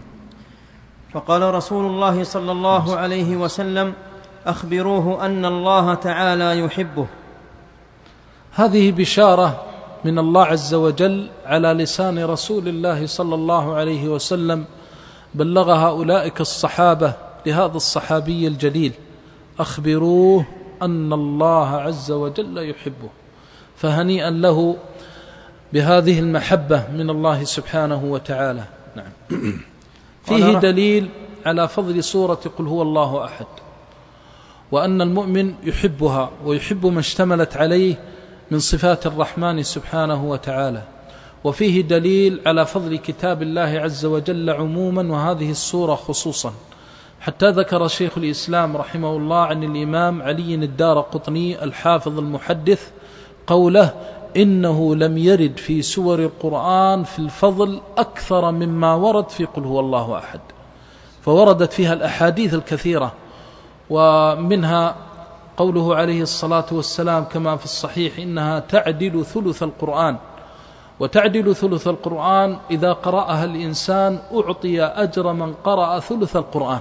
فقال رسول الله صلى الله عليه وسلم: أخبروه أن الله تعالى يحبه. هذه بشارة من الله عز وجل على لسان رسول الله صلى الله عليه وسلم بلغها أولئك الصحابة لهذا الصحابي الجليل: أخبروه أن الله عز وجل يحبه. فهنيئا له بهذه المحبة من الله سبحانه وتعالى. نعم. فيه دليل على فضل سورة قل هو الله أحد، وأن المؤمن يحبها ويحب ما اشتملت عليه من صفات الرحمن سبحانه وتعالى. وفيه دليل على فضل كتاب الله عز وجل عموما وهذه السورة خصوصا، حتى ذكر شيخ الإسلام رحمه الله عن الإمام علي الدارقطني الحافظ المحدث قوله: إنه لم يرد في سور القرآن في الفضل أكثر مما ورد في قل هو الله أحد. فوردت فيها الأحاديث الكثيرة، ومنها قوله عليه الصلاة والسلام كما في الصحيح: إنها تعدل ثلث القرآن. وتعدل ثلث القرآن إذا قرأها الإنسان أعطي أجر من قرأ ثلث القرآن.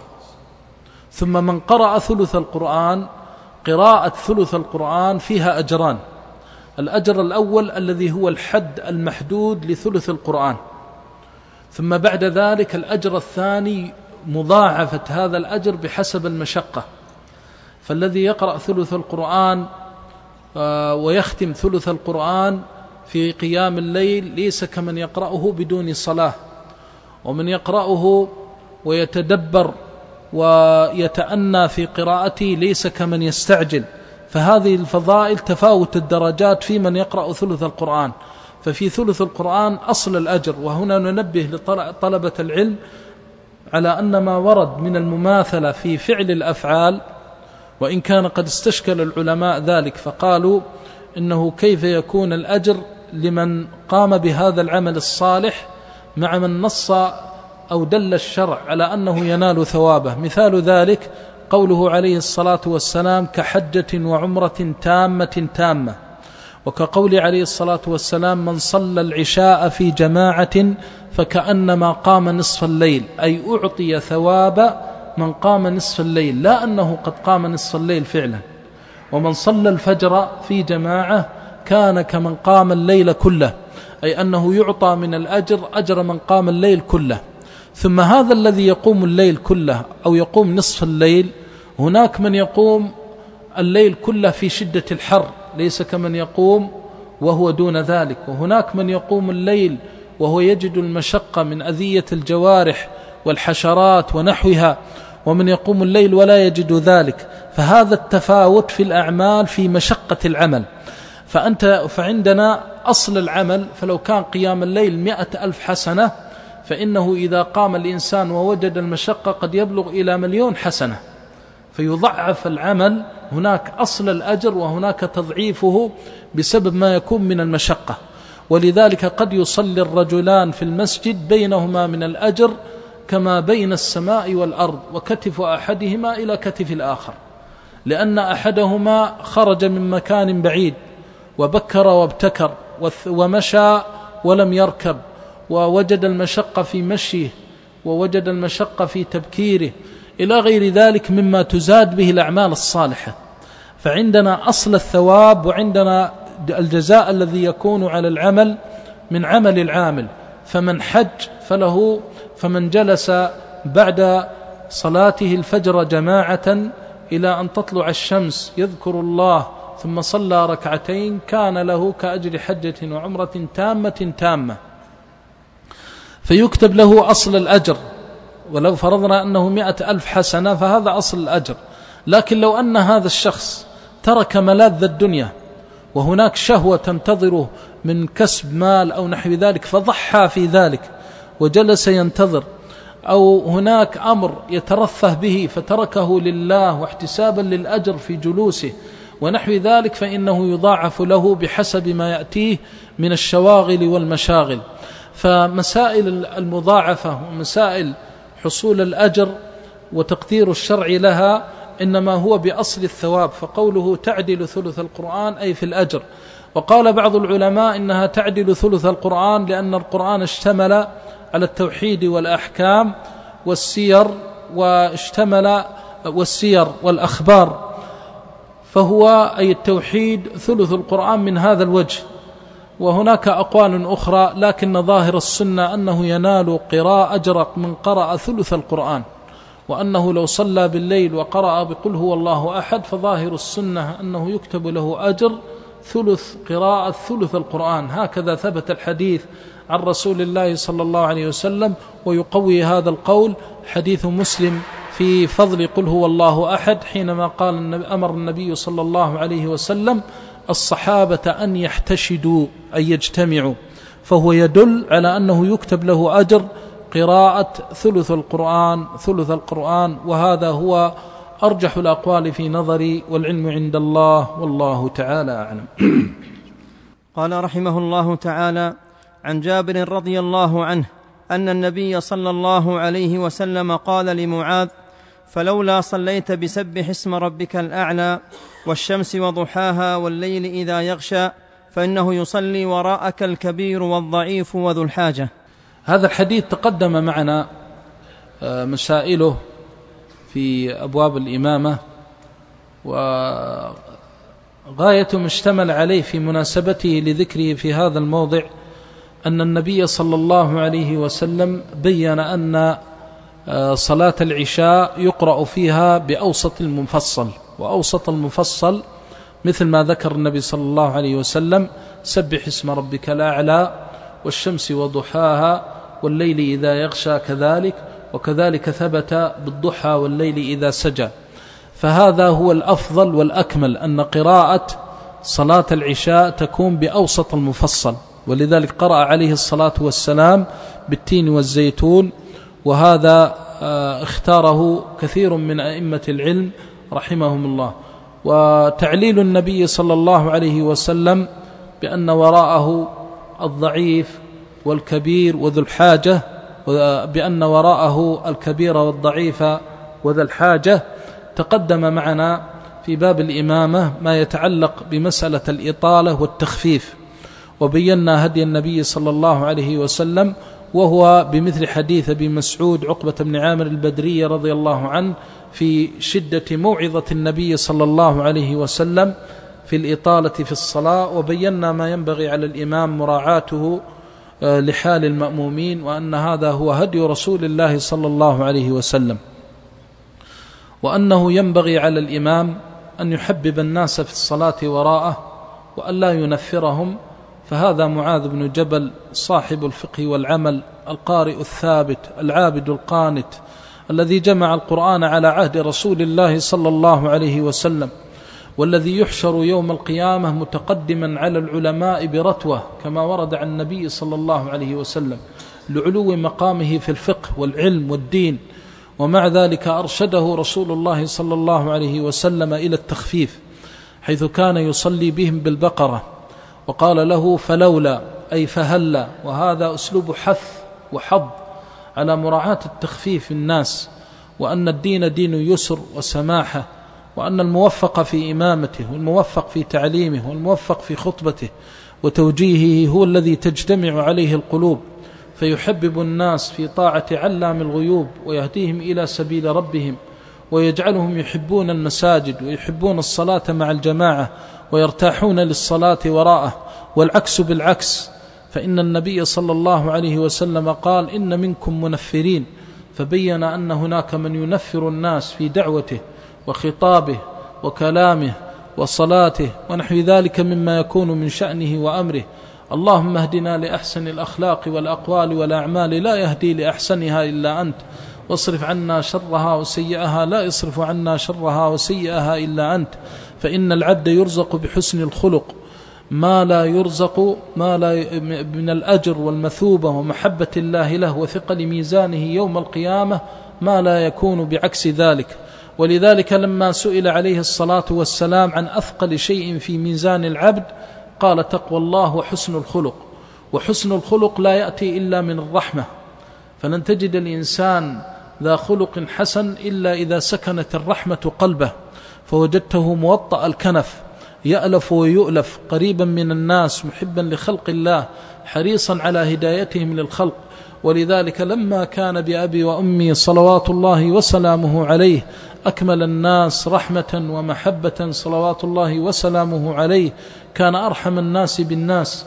ثم من قرأ ثلث القرآن، قراءة ثلث القرآن فيها أجران: الأجر الأول الذي هو الحد المحدود لثلث القرآن، ثم بعد ذلك الأجر الثاني مضاعفة هذا الأجر بحسب المشقة. فالذي يقرأ ثلث القرآن ويختم ثلث القرآن في قيام الليل ليس كمن يقرأه بدون صلاة، ومن يقرأه ويتدبر ويتأنى في قراءته ليس كمن يستعجل. فهذه الفضائل تفاوت الدرجات في من يقرأ ثلث القرآن. ففي ثلث القرآن أصل الأجر. وهنا ننبه لطلبة العلم على أن ما ورد من المماثلة في فعل الأفعال، وإن كان قد استشكل العلماء ذلك فقالوا إنه كيف يكون الأجر لمن قام بهذا العمل الصالح مع من نص أو دل الشرع على أنه ينال ثوابه. مثال ذلك قوله عليه الصلاة والسلام: كحجة وعمرة تامة تامة. وكقول عليه الصلاة والسلام: من صلى العشاء في جماعة فكأنما قام نصف الليل، أي أعطي ثواب من قام نصف الليل، لا أنه قد قام نصف الليل فعلا. ومن صلى الفجر في جماعة كان كمن قام الليل كله، أي أنه يعطى من الأجر أجر من قام الليل كله. ثم هذا الذي يقوم الليل كله أو يقوم نصف الليل، هناك من يقوم الليل كله في شدة الحر ليس كمن يقوم وهو دون ذلك، وهناك من يقوم الليل وهو يجد المشقة من أذية الجوارح والحشرات ونحوها، ومن يقوم الليل ولا يجد ذلك. فهذا التفاوت في الأعمال في مشقة العمل. فأنت فعندنا أصل العمل، فلو كان قيام الليل مئة ألف حسنة، فإنه إذا قام الإنسان ووجد المشقة قد يبلغ إلى مليون حسنة، فيضعف العمل. هناك أصل الأجر وهناك تضعيفه بسبب ما يكون من المشقة. ولذلك قد يصلي الرجلان في المسجد بينهما من الأجر كما بين السماء والأرض، وكتف أحدهما إلى كتف الآخر، لأن أحدهما خرج من مكان بعيد وبكر وابتكر ومشى ولم يركب، ووجد المشقة في مشيه ووجد المشقة في تبكيره إلى غير ذلك مما تزاد به الأعمال الصالحة. فعندنا أصل الثواب، وعندنا الجزاء الذي يكون على العمل من عمل العامل. فمن حج فله فمن جلس بعد صلاته الفجر جماعة إلى أن تطلع الشمس يذكر الله ثم صلى ركعتين كان له كأجر حجة وعمرة تامة تامة، فيكتب له أصل الأجر. ولو فرضنا أنه مئة ألف حسنة فهذا أصل الأجر. لكن لو أن هذا الشخص ترك ملاذ الدنيا وهناك شهوة تنتظره من كسب مال أو نحو ذلك فضحى في ذلك وجلس ينتظر، أو هناك أمر يترفه به فتركه لله واحتسابا للأجر في جلوسه ونحو ذلك، فإنه يضاعف له بحسب ما يأتيه من الشواغل والمشاغل. فمسائل المضاعفة ومسائل حصول الأجر وتقدير الشرع لها إنما هو بأصل الثواب. فقوله تعدل ثلث القرآن أي في الأجر. وقال بعض العلماء إنها تعدل ثلث القرآن لأن القرآن اشتمل على التوحيد والأحكام والسير واشتمل والسير والأخبار، فهو أي التوحيد ثلث القرآن من هذا الوجه. وهناك أقوال أخرى، لكن ظاهر السنة أنه ينال قراءة أجر من قرأ ثلث القرآن، وأنه لو صلى بالليل وقرأ بقل هو الله أحد فظاهر السنة أنه يكتب له أجر ثلث قراءة ثلث القرآن. هكذا ثبت الحديث عن رسول الله صلى الله عليه وسلم. ويقوي هذا القول حديث مسلم في فضل قل هو الله أحد، حينما قال النبي أمر النبي صلى الله عليه وسلم الصحابة أن يحتشدوا أن يجتمعوا، فهو يدل على أنه يكتب له أجر قراءة ثلث القرآن ثلث القرآن وهذا هو أرجح الأقوال في نظري، والعلم عند الله والله تعالى أعلم. قال رحمه الله تعالى: عن جابر رضي الله عنه أن النبي صلى الله عليه وسلم قال لمعاذ: فلولا صليت بسبح اسم ربك الأعلى والشمس وضحاها والليل إذا يغشى فإنه يصلي وراءك الكبير والضعيف وذو الحاجة. هذا الحديث تقدم معنا مسائله في أبواب الإمامة، وغاية ما اشتمل عليه في مناسبته لذكره في هذا الموضع أن النبي صلى الله عليه وسلم بيّن أن صلاة العشاء يقرأ فيها بأوسط المفصل، وأوسط المفصل مثل ما ذكر النبي صلى الله عليه وسلم: سبح اسم ربك الأعلى والشمس وضحاها والليل إذا يغشى كذلك، وكذلك ثبت بالضحى والليل إذا سجى. فهذا هو الأفضل والأكمل، أن قراءة صلاة العشاء تكون بأوسط المفصل، ولذلك قرأ عليه الصلاة والسلام بالتين والزيتون، وهذا اختاره كثير من أئمة العلم رحمهم الله. وتعليل النبي صلى الله عليه وسلم بأن وراءه الضعيف والكبير وذو الحاجة، بأن وراءه الكبير والضعيف وذو الحاجة، تقدم معنا في باب الإمامة ما يتعلق بمسألة الإطالة والتخفيف، وبينا هدي النبي صلى الله عليه وسلم، وهو بمثل حديث أبي مسعود عقبة بن عامر البدري رضي الله عنه في شدة موعظة النبي صلى الله عليه وسلم في الإطالة في الصلاة. وبينا ما ينبغي على الإمام مراعاته لحال المأمومين، وأن هذا هو هدي رسول الله صلى الله عليه وسلم، وأنه ينبغي على الإمام أن يحبب الناس في الصلاة وراءه وأن لا ينفرهم. فهذا معاذ بن جبل صاحب الفقه والعمل، القارئ الثابت العابد القانت، الذي جمع القرآن على عهد رسول الله صلى الله عليه وسلم، والذي يحشر يوم القيامة متقدما على العلماء برتوة كما ورد عن النبي صلى الله عليه وسلم لعلو مقامه في الفقه والعلم والدين، ومع ذلك أرشده رسول الله صلى الله عليه وسلم إلى التخفيف، حيث كان يصلي بهم بالبقرة وقال له فلولا أي فهلا، وهذا أسلوب حث وحض على مراعاة التخفيف الناس، وأن الدين دين يسر وسماحة، وأن الموفق في إمامته والموفق في تعليمه والموفق في خطبته وتوجيهه هو الذي تجتمع عليه القلوب، فيحبب الناس في طاعة علام الغيوب ويهديهم إلى سبيل ربهم، ويجعلهم يحبون المساجد ويحبون الصلاة مع الجماعة ويرتاحون للصلاة وراءه، والعكس بالعكس، فإن النبي صلى الله عليه وسلم قال إن منكم منفرين، فبين أن هناك من ينفر الناس في دعوته وخطابه وكلامه وصلاته ونحو ذلك مما يكون من شأنه وأمره. اللهم اهدنا لأحسن الأخلاق والأقوال والأعمال لا يهدي لأحسنها إلا أنت، واصرف عنا شرها وسيئها لا يصرف عنا شرها وسيئها إلا أنت، فإن العبد يرزق بحسن الخلق ما لا يرزق ما لا من الأجر والمثوبة ومحبة الله له وثقل ميزانه يوم القيامة ما لا يكون بعكس ذلك. ولذلك لما سئل عليه الصلاة والسلام عن أثقل شيء في ميزان العبد قال تقوى الله وحسن الخلق، وحسن الخلق لا يأتي إلا من الرحمة، فلن تجد الإنسان ذا خلق حسن إلا إذا سكنت الرحمة قلبه، فوجدته موطأ الكنف يألف ويؤلف قريبا من الناس محبا لخلق الله حريصا على هدايتهم للخلق. ولذلك لما كان بأبي وأمي صلوات الله وسلامه عليه أكمل الناس رحمة ومحبة صلوات الله وسلامه عليه، كان أرحم الناس بالناس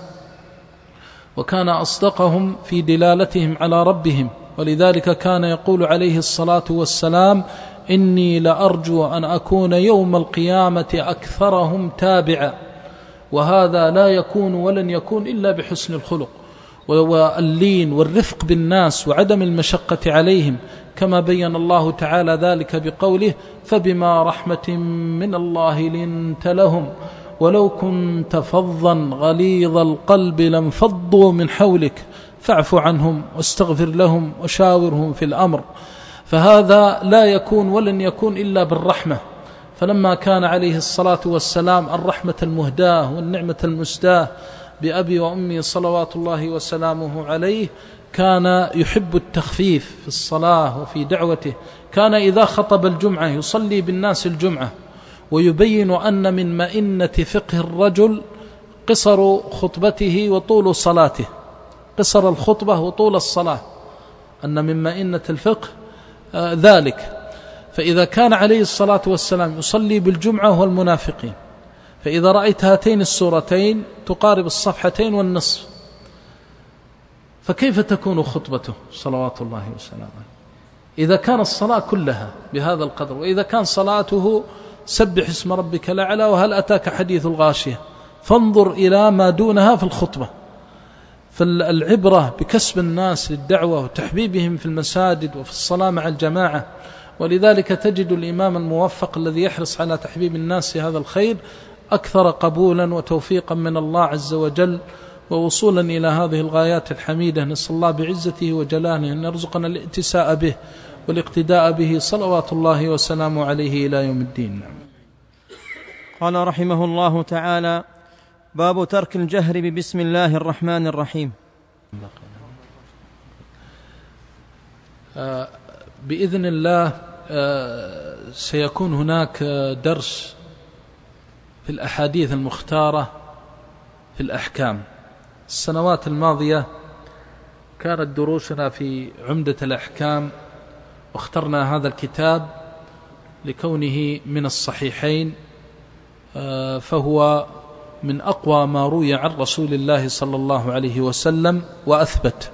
وكان أصدقهم في دلالتهم على ربهم. ولذلك كان يقول عليه الصلاة والسلام إني لأرجو أن أكون يوم القيامة أكثرهم تابعا، وهذا لا يكون ولن يكون إلا بحسن الخلق واللين والرفق بالناس وعدم المشقة عليهم، كما بين الله تعالى ذلك بقوله فبما رحمة من الله لنت لهم ولو كنت فظا غليظ القلب لانفضوا من حولك فاعف عنهم واستغفر لهم وشاورهم في الأمر. فهذا لا يكون ولن يكون إلا بالرحمة. فلما كان عليه الصلاة والسلام الرحمة المهداة والنعمة المسداة بأبي وأمي صلوات الله وسلامه عليه، كان يحب التخفيف في الصلاة وفي دعوته. كان إذا خطب الجمعة يصلي بالناس الجمعة ويبين أن من مئنة فقه الرجل قصر خطبته وطول صلاته، قصر الخطبة وطول الصلاة، أن من مئنة الفقه آه ذلك. فإذا كان عليه الصلاة والسلام يصلي بالجمعة والمنافقين، فإذا رأيت هاتين السورتين تقارب الصفحتين والنصف، فكيف تكون خطبته صلوات الله وسلامه إذا كان الصلاة كلها بهذا القدر، وإذا كان صلاته سبح اسم ربك الأعلى وهل أتاك حديث الغاشية، فانظر إلى ما دونها في الخطبة. فالعبرة بكسب الناس للدعوة وتحبيبهم في المساجد وفي الصلاة مع الجماعة. ولذلك تجد الإمام الموفق الذي يحرص على تحبيب الناس هذا الخير أكثر قبولا وتوفيقا من الله عز وجل ووصولا إلى هذه الغايات الحميدة. نسأل الله بعزته وجلاله أن يرزقنا الائتساء به والاقتداء به صلوات الله وسلامه عليه إلى يوم الدين. قال رحمه الله تعالى: باب ترك الجهر ببسم الله الرحمن الرحيم. آه بإذن الله آه سيكون هناك درس في الأحاديث المختارة في الأحكام. السنوات الماضية كانت دروسنا في عمدة الأحكام، واخترنا هذا الكتاب لكونه من الصحيحين، فهو من أقوى ما روي عن رسول الله صلى الله عليه وسلم وأثبت.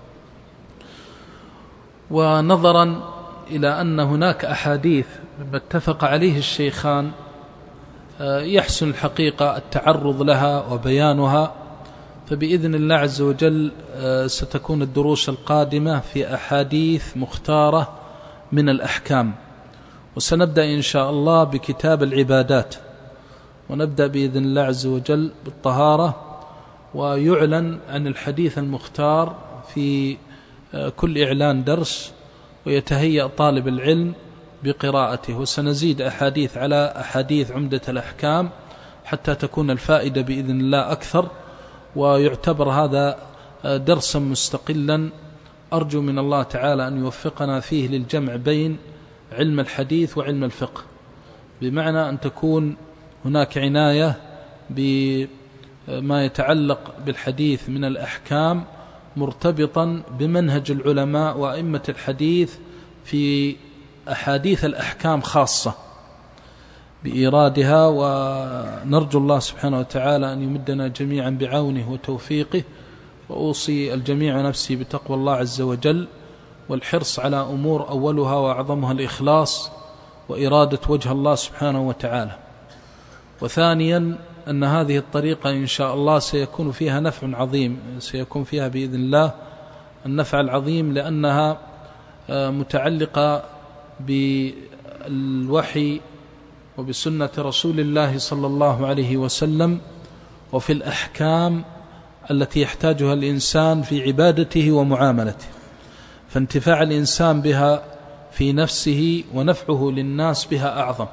ونظرا إلى أن هناك أحاديث مما اتفق عليه الشيخان يحسن الحقيقة التعرض لها وبيانها، فبإذن الله عز وجل ستكون الدروس القادمة في أحاديث مختارة من الأحكام. وسنبدأ إن شاء الله بكتاب العبادات، ونبدأ بإذن الله عز وجل بالطهارة، ويعلن عن الحديث المختار في كل إعلان درس، ويتهيأ طالب العلم بقراءته. وسنزيد أحاديث على أحاديث عمدة الأحكام حتى تكون الفائدة بإذن الله أكثر، ويعتبر هذا درسا مستقلا. أرجو من الله تعالى أن يوفقنا فيه للجمع بين علم الحديث وعلم الفقه، بمعنى أن تكون هناك عناية بما يتعلق بالحديث من الأحكام مرتبطا بمنهج العلماء وأئمة الحديث في أحاديث الأحكام خاصة بإيرادها. ونرجو الله سبحانه وتعالى أن يمدنا جميعا بعونه وتوفيقه. وأوصي الجميع نفسي بتقوى الله عز وجل والحرص على أمور أولها وأعظمها الإخلاص وإرادة وجه الله سبحانه وتعالى. وثانيا أن هذه الطريقة إن شاء الله سيكون فيها نفع عظيم، سيكون فيها بإذن الله النفع العظيم، لأنها متعلقة بالوحي وبسنة رسول الله صلى الله عليه وسلم، وفي الأحكام التي يحتاجها الإنسان في عبادته ومعاملته، فانتفاع الإنسان بها في نفسه ونفعه للناس بها أعظم.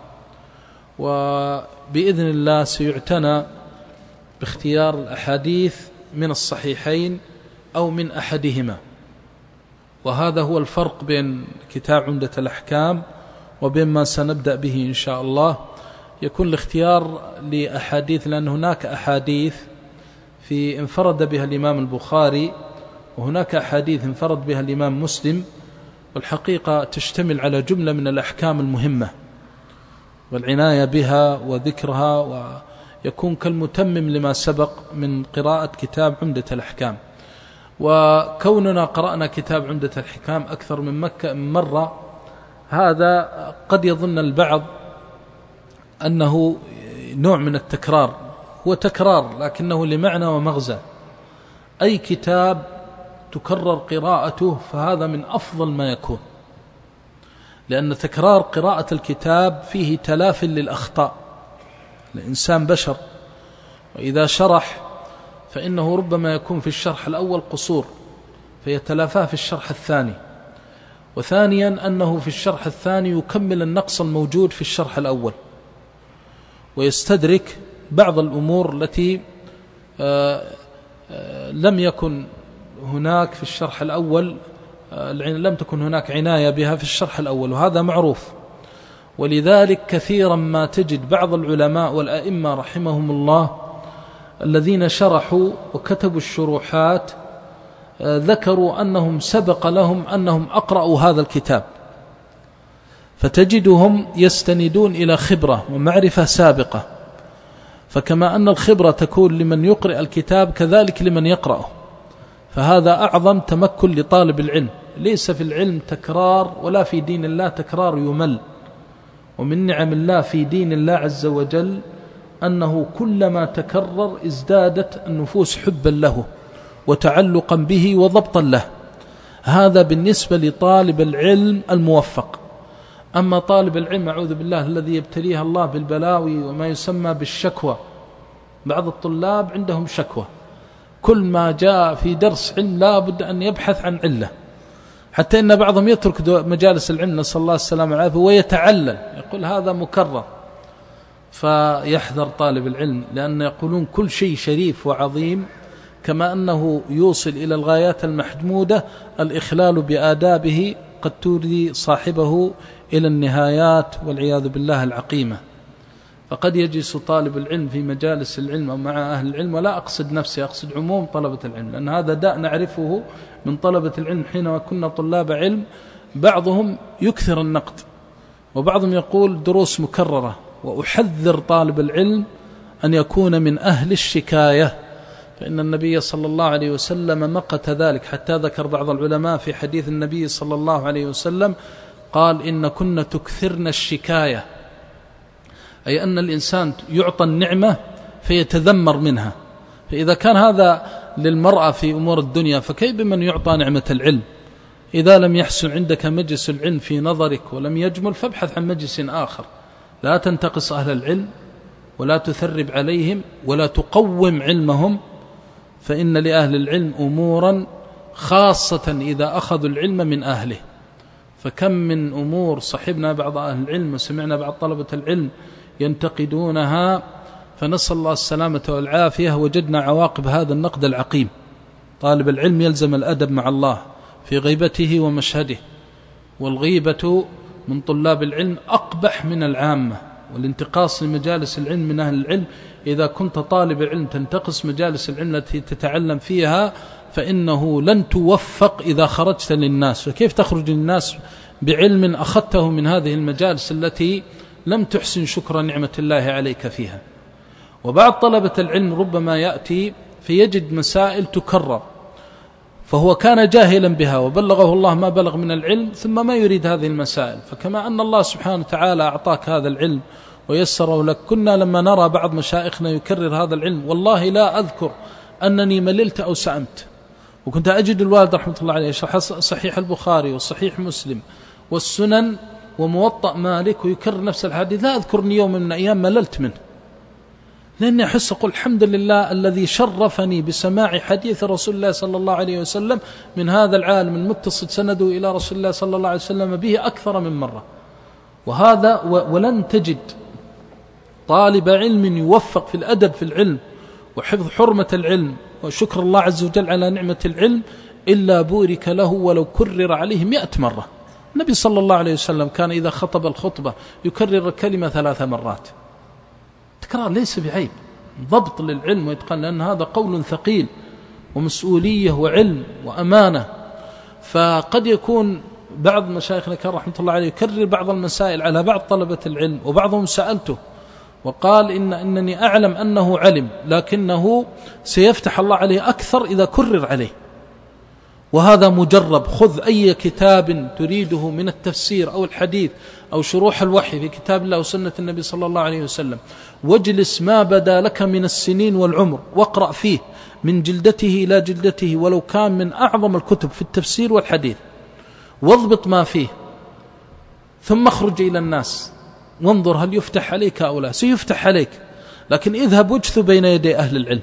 وبإذن الله سيعتنى باختيار الأحاديث من الصحيحين أو من أحدهما، وهذا هو الفرق بين كتاب عمدة الأحكام وبين ما سنبدأ به إن شاء الله. يكون الاختيار لأحاديث، لأن هناك أحاديث في انفرد بها الإمام البخاري، وهناك أحاديث انفرد بها الإمام مسلم، والحقيقة تشتمل على جملة من الأحكام المهمة، والعناية بها وذكرها ويكون كالمتمم لما سبق من قراءة كتاب عمدة الأحكام. وكوننا قرأنا كتاب عمدة الأحكام أكثر من مكة من مرة، هذا قد يظن البعض أنه نوع من التكرار، هو تكرار لكنه لمعنى ومغزى. أي كتاب تكرر قراءته فهذا من أفضل ما يكون، لأن تكرار قراءة الكتاب فيه تلاف للأخطاء. الإنسان بشر، وإذا شرح فإنه ربما يكون في الشرح الأول قصور فيتلافاه في الشرح الثاني، وثانيا أنه في الشرح الثاني يكمل النقص الموجود في الشرح الأول، ويستدرك بعض الأمور التي لم يكن هناك في الشرح الأول، لم تكن هناك عناية بها في الشرح الأول، وهذا معروف. ولذلك كثيرا ما تجد بعض العلماء والأئمة رحمهم الله الذين شرحوا وكتبوا الشروحات ذكروا أنهم سبق لهم أنهم أقرأوا هذا الكتاب، فتجدهم يستندون إلى خبرة ومعرفة سابقة. فكما أن الخبرة تكون لمن يقرأ الكتاب كذلك لمن يقرأه، فهذا أعظم تمكن لطالب العلم. ليس في العلم تكرار، ولا في دين الله تكرار يمل. ومن نعم الله في دين الله عز وجل أنه كلما تكرر ازدادت النفوس حبا له وتعلقا به وضبطا له. هذا بالنسبة لطالب العلم الموفق. أما طالب العلم أعوذ بالله الذي يبتليها الله بالبلاوي وما يسمى بالشكوى، بعض الطلاب عندهم شكوى، كل ما جاء في درس علم لا بد أن يبحث عن علة، حتى إن بعضهم يترك مجالس العلم نسأل الله السلامة والعافية ويتعلل، يقول هذا مكرر. فيحذر طالب العلم، لأن يقولون كل شيء شريف وعظيم كما أنه يوصل إلى الغايات المحمودة، الإخلال بآدابه قد تودي صاحبه إلى النهايات والعياذ بالله العقيمة. فقد يجلس طالب العلم في مجالس العلم أو مع أهل العلم، ولا أقصد نفسي، أقصد عموم طلبة العلم، لأن هذا داء نعرفه من طلبة العلم حينما كنا طلاب علم. بعضهم يكثر النقد، وبعضهم يقول دروس مكررة. وأحذر طالب العلم أن يكون من أهل الشكاية، فإن النبي صلى الله عليه وسلم مقت ذلك، حتى ذكر بعض العلماء في حديث النبي صلى الله عليه وسلم قال إن كنا تكثرن الشكاية، أي أن الإنسان يعطى النعمة فيتذمر منها. فإذا كان هذا للمرأة في أمور الدنيا، فكيف بمن يعطى نعمة العلم؟ إذا لم يحسن عندك مجلس العلم في نظرك ولم يجمل، فابحث عن مجلس آخر. لا تنتقص أهل العلم ولا تثرب عليهم ولا تقوم علمهم، فإن لأهل العلم أمورا خاصة إذا أخذوا العلم من أهله. فكم من أمور صحبنا بعض أهل العلم وسمعنا بعض طلبة العلم ينتقدونها، فنسأل الله السلامة والعافية، وجدنا عواقب هذا النقد العقيم. طالب العلم يلزم الأدب مع الله في غيبته ومشهده، والغيبة من طلاب العلم أقبح من العامة، والانتقاص لمجالس العلم من أهل العلم. إذا كنت طالب علم تنتقص مجالس العلم التي تتعلم فيها فإنه لن توفق إذا خرجت للناس. فكيف تخرج للناس بعلم أخذته من هذه المجالس التي لم تحسن شكر نعمة الله عليك فيها؟ وبعض طلبة العلم ربما يأتي فيجد مسائل تكرر، فهو كان جاهلا بها وبلغه الله ما بلغ من العلم، ثم ما يريد هذه المسائل. فكما أن الله سبحانه وتعالى أعطاك هذا العلم ويسره لك، كنا لما نرى بعض مشايخنا يكرر هذا العلم والله لا أذكر أنني مللت أو سأمت. وكنت أجد الوالد رحمة الله عليه يشرح صحيح البخاري وصحيح مسلم والسنن وموطأ مالك ويكرر نفس الحديث، لا أذكرني يوم من الأيام مللت منه، لأني أحس أقول الحمد لله الذي شرفني بسماع حديث رسول الله صلى الله عليه وسلم من هذا العالم المتصل سنده إلى رسول الله صلى الله عليه وسلم به أكثر من مرة. وهذا ولن تجد طالب علم يوفق في الأدب في العلم وحفظ حرمة العلم وشكر الله عز وجل على نعمة العلم إلا بورك له ولو كرر عليه مئة مرة. النبي صلى الله عليه وسلم كان إذا خطب الخطبة يكرر الكلمة ثلاث مرات. تكرار ليس بعيب، ضبط للعلم ويتقن، لأن هذا قول ثقيل ومسؤولية وعلم وأمانة. فقد يكون بعض مشايخنا كان رحمة الله عليه يكرر بعض المسائل على بعض طلبة العلم، وبعضهم سألته وقال إن إنني أعلم أنه علم، لكنه سيفتح الله عليه أكثر إذا كرر عليه. وهذا مجرب. خذ أي كتاب تريده من التفسير أو الحديث أو شروح الوحي في كتاب الله وسنة النبي صلى الله عليه وسلم، واجلس ما بدا لك من السنين والعمر واقرأ فيه من جلدته إلى جلدته، ولو كان من أعظم الكتب في التفسير والحديث، واضبط ما فيه، ثم اخرج إلى الناس وانظر هل يفتح عليك أو لا. سيفتح عليك، لكن اذهب واجث بين يدي أهل العلم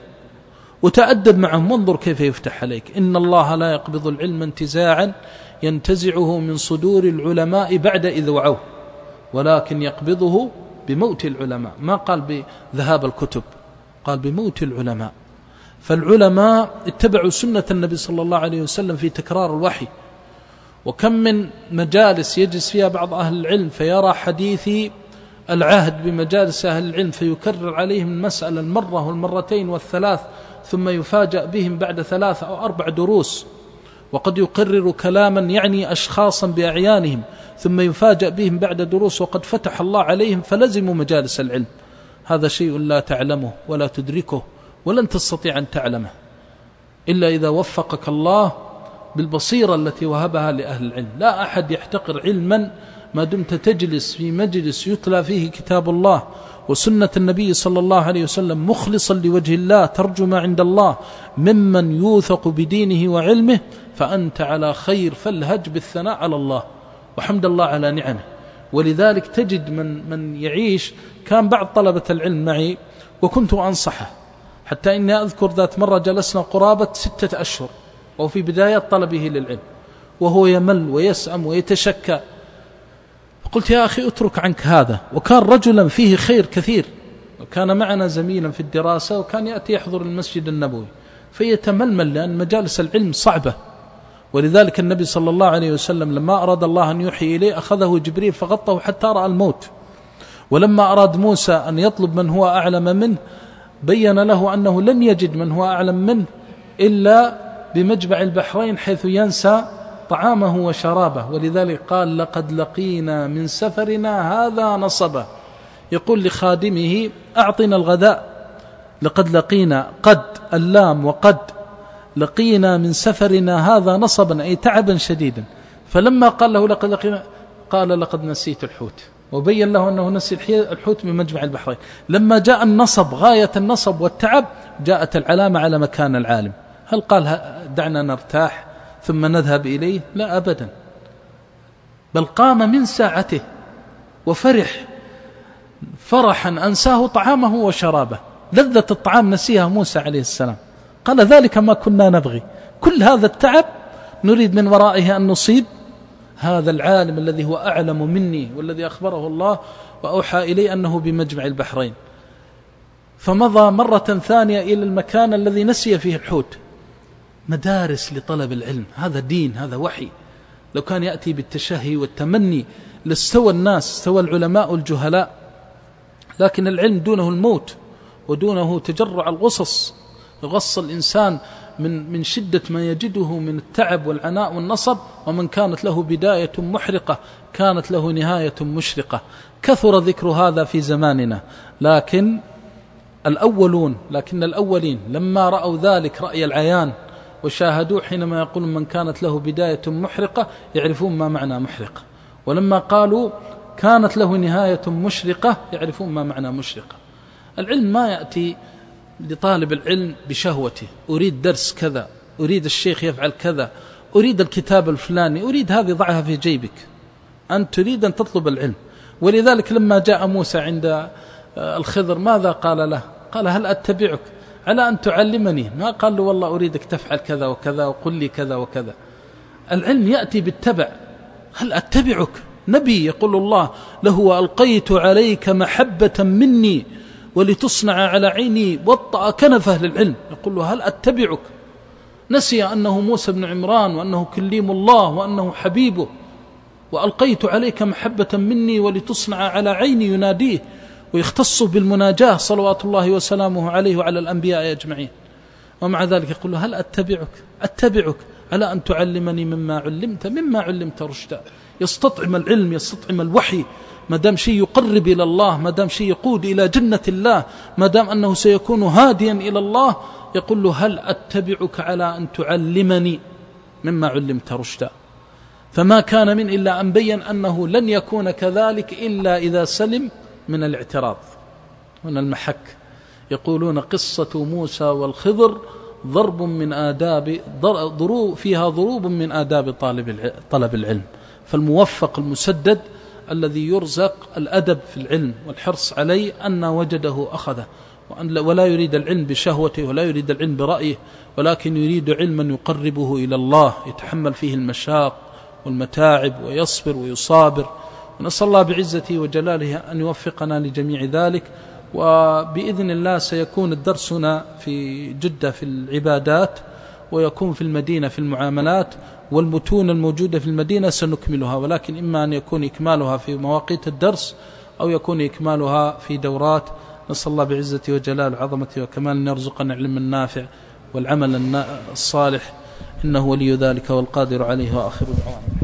وتأدب معهم وانظر كيف يفتح عليك. إن الله لا يقبض العلم انتزاعا ينتزعه من صدور العلماء بعد إذ وعوه، ولكن يقبضه بموت العلماء. ما قال بذهاب الكتب، قال بموت العلماء. فالعلماء اتبعوا سنة النبي صلى الله عليه وسلم في تكرار الوحي. وكم من مجالس يجلس فيها بعض أهل العلم فيرى حديث العهد بمجالس أهل العلم فيكرر عليهم المسألة المرة والمرتين والثلاث، ثم يفاجأ بهم بعد ثلاث أو أربع دروس. وقد يقرر كلاما يعني أشخاصا بأعيانهم، ثم يفاجأ بهم بعد دروس وقد فتح الله عليهم فلزموا مجالس العلم. هذا شيء لا تعلمه ولا تدركه ولن تستطيع أن تعلمه إلا إذا وفقك الله بالبصيرة التي وهبها لأهل العلم. لا أحد يحتقر علما ما دمت تجلس في مجلس يتلى فيه كتاب الله وسنة النبي صلى الله عليه وسلم مخلصا لوجه الله، ترجو ما عند الله ممن يوثق بدينه وعلمه، فأنت على خير. فالهج بالثناء على الله وحمد الله على نعمه. ولذلك تجد من, من يعيش. كان بعض طلبة العلم معي وكنت أنصحه، حتى إني أذكر ذات مرة جلسنا قرابة ستة أشهر وفي بداية طلبه للعلم، وهو يمل ويسأم ويتشكى. فقلت يا أخي اترك عنك هذا. وكان رجلا فيه خير كثير، وكان معنا زميلا في الدراسة، وكان يأتي يحضر المسجد النبوي فيتململ، لأن مجالس العلم صعبة. ولذلك النبي صلى الله عليه وسلم لما أراد الله أن يوحي إليه أخذه جبريل فغطه حتى رأى الموت. ولما أراد موسى أن يطلب من هو أعلم منه بين له أنه لن يجد من هو أعلم منه إلا بمجمع البحرين حيث ينسى طعامه وشرابه. ولذلك قال لقد لقينا من سفرنا هذا نصبا، يقول لخادمه أعطنا الغداء. لقد لقينا، قد اللام وقد، لقينا من سفرنا هذا نصبا أي تعبا شديدا. فلما قال له لقد لقينا قال لقد نسيت الحوت، وبين له أنه نسي الحوت من مجمع البحرين. لما جاء النصب غاية النصب والتعب جاءت العلامة على مكان العالم. هل قال دعنا نرتاح ثم نذهب إليه؟ لا أبدا، بل قام من ساعته وفرح فرحا أنساه طعامه وشرابه، لذة الطعام نسيها موسى عليه السلام، قال ذلك ما كنا نبغي. كل هذا التعب نريد من ورائه أن نصيب هذا العالم الذي هو أعلم مني، والذي أخبره الله وأوحى إلي أنه بمجمع البحرين. فمضى مرة ثانية إلى المكان الذي نسي فيه الحوت. مدارس لطلب العلم، هذا دين، هذا وحي. لو كان يأتي بالتشهي والتمني لاستوى الناس، استوى العلماء والجهلاء، لكن العلم دونه الموت ودونه تجرع الغصص، يغص الإنسان من من شدة ما يجده من التعب والعناء والنصب. ومن كانت له بداية محرقة كانت له نهاية مشرقة. كثر ذكر هذا في زماننا، لكن الأولون لكن الأولين لما رأوا ذلك رأي العيان وشاهدوه، حينما يقول من كانت له بداية محرقة يعرفون ما معنى محرقة، ولما قالوا كانت له نهاية مشرقة يعرفون ما معنى مشرقة. العلم ما يأتي لطالب العلم بشهوته، أريد درس كذا، أريد الشيخ يفعل كذا، أريد الكتاب الفلاني، أريد هذه ضعها في جيبك. أنت تريد أن تطلب العلم. ولذلك لما جاء موسى عند الخضر ماذا قال له؟ قال هل أتبعك على أن تعلمني؟ ما قال له والله أريدك تفعل كذا وكذا وقل لي كذا وكذا. العلم يأتي بالتبع. هل أتبعك؟ نبي يقول الله له وألقيت عليك محبة مني ولتصنع على عيني، وطأ كنفه للعلم، يقول له هل أتبعك؟ نسي أنه موسى بن عمران وأنه كليم الله وأنه حبيبه. وألقيت عليك محبة مني ولتصنع على عيني، يناديه ويختص بالمناجاة صلوات الله وسلامه عليه وعلى الأنبياء أجمعين. ومع ذلك يقول له هل أتبعك أتبعك على أن تعلمني مما علمت مما علمت رشدا. يستطعم العلم، يستطعم الوحي، ما دام شيء يقرب إلى الله، ما دام شيء يقود إلى جنة الله، ما دام أنه سيكون هاديا إلى الله، يقول له هل أتبعك على أن تعلمني مما علمت رشدا. فما كان من إلا أن بين أنه لن يكون كذلك إلا إذا سلم من الاعتراض. هنا المحك. يقولون قصة موسى والخضر ضرب من آداب ضروب فيها ضروب من آداب طالب طلب العلم. فالموفق المسدد الذي يرزق الأدب في العلم والحرص عليه أن وجده أخذه، ولا يريد العلم بشهوته ولا يريد العلم برأيه، ولكن يريد علما يقربه إلى الله، يتحمل فيه المشاق والمتاعب ويصبر ويصابر. ونسأل الله بعزته وجلاله أن يوفقنا لجميع ذلك. وبإذن الله سيكون درسنا في جدة في العبادات، ويكون في المدينة في المعاملات، والمتون الموجودة في المدينة سنكملها، ولكن إما أن يكون إكمالها في مواقيت الدرس أو يكون إكمالها في دورات. نسأل الله بعزته وجلاله وعظمته وكمال أن يرزقنا العلم النافع والعمل الصالح، إنه ولي ذلك والقادر عليه. وآخر دعوانا.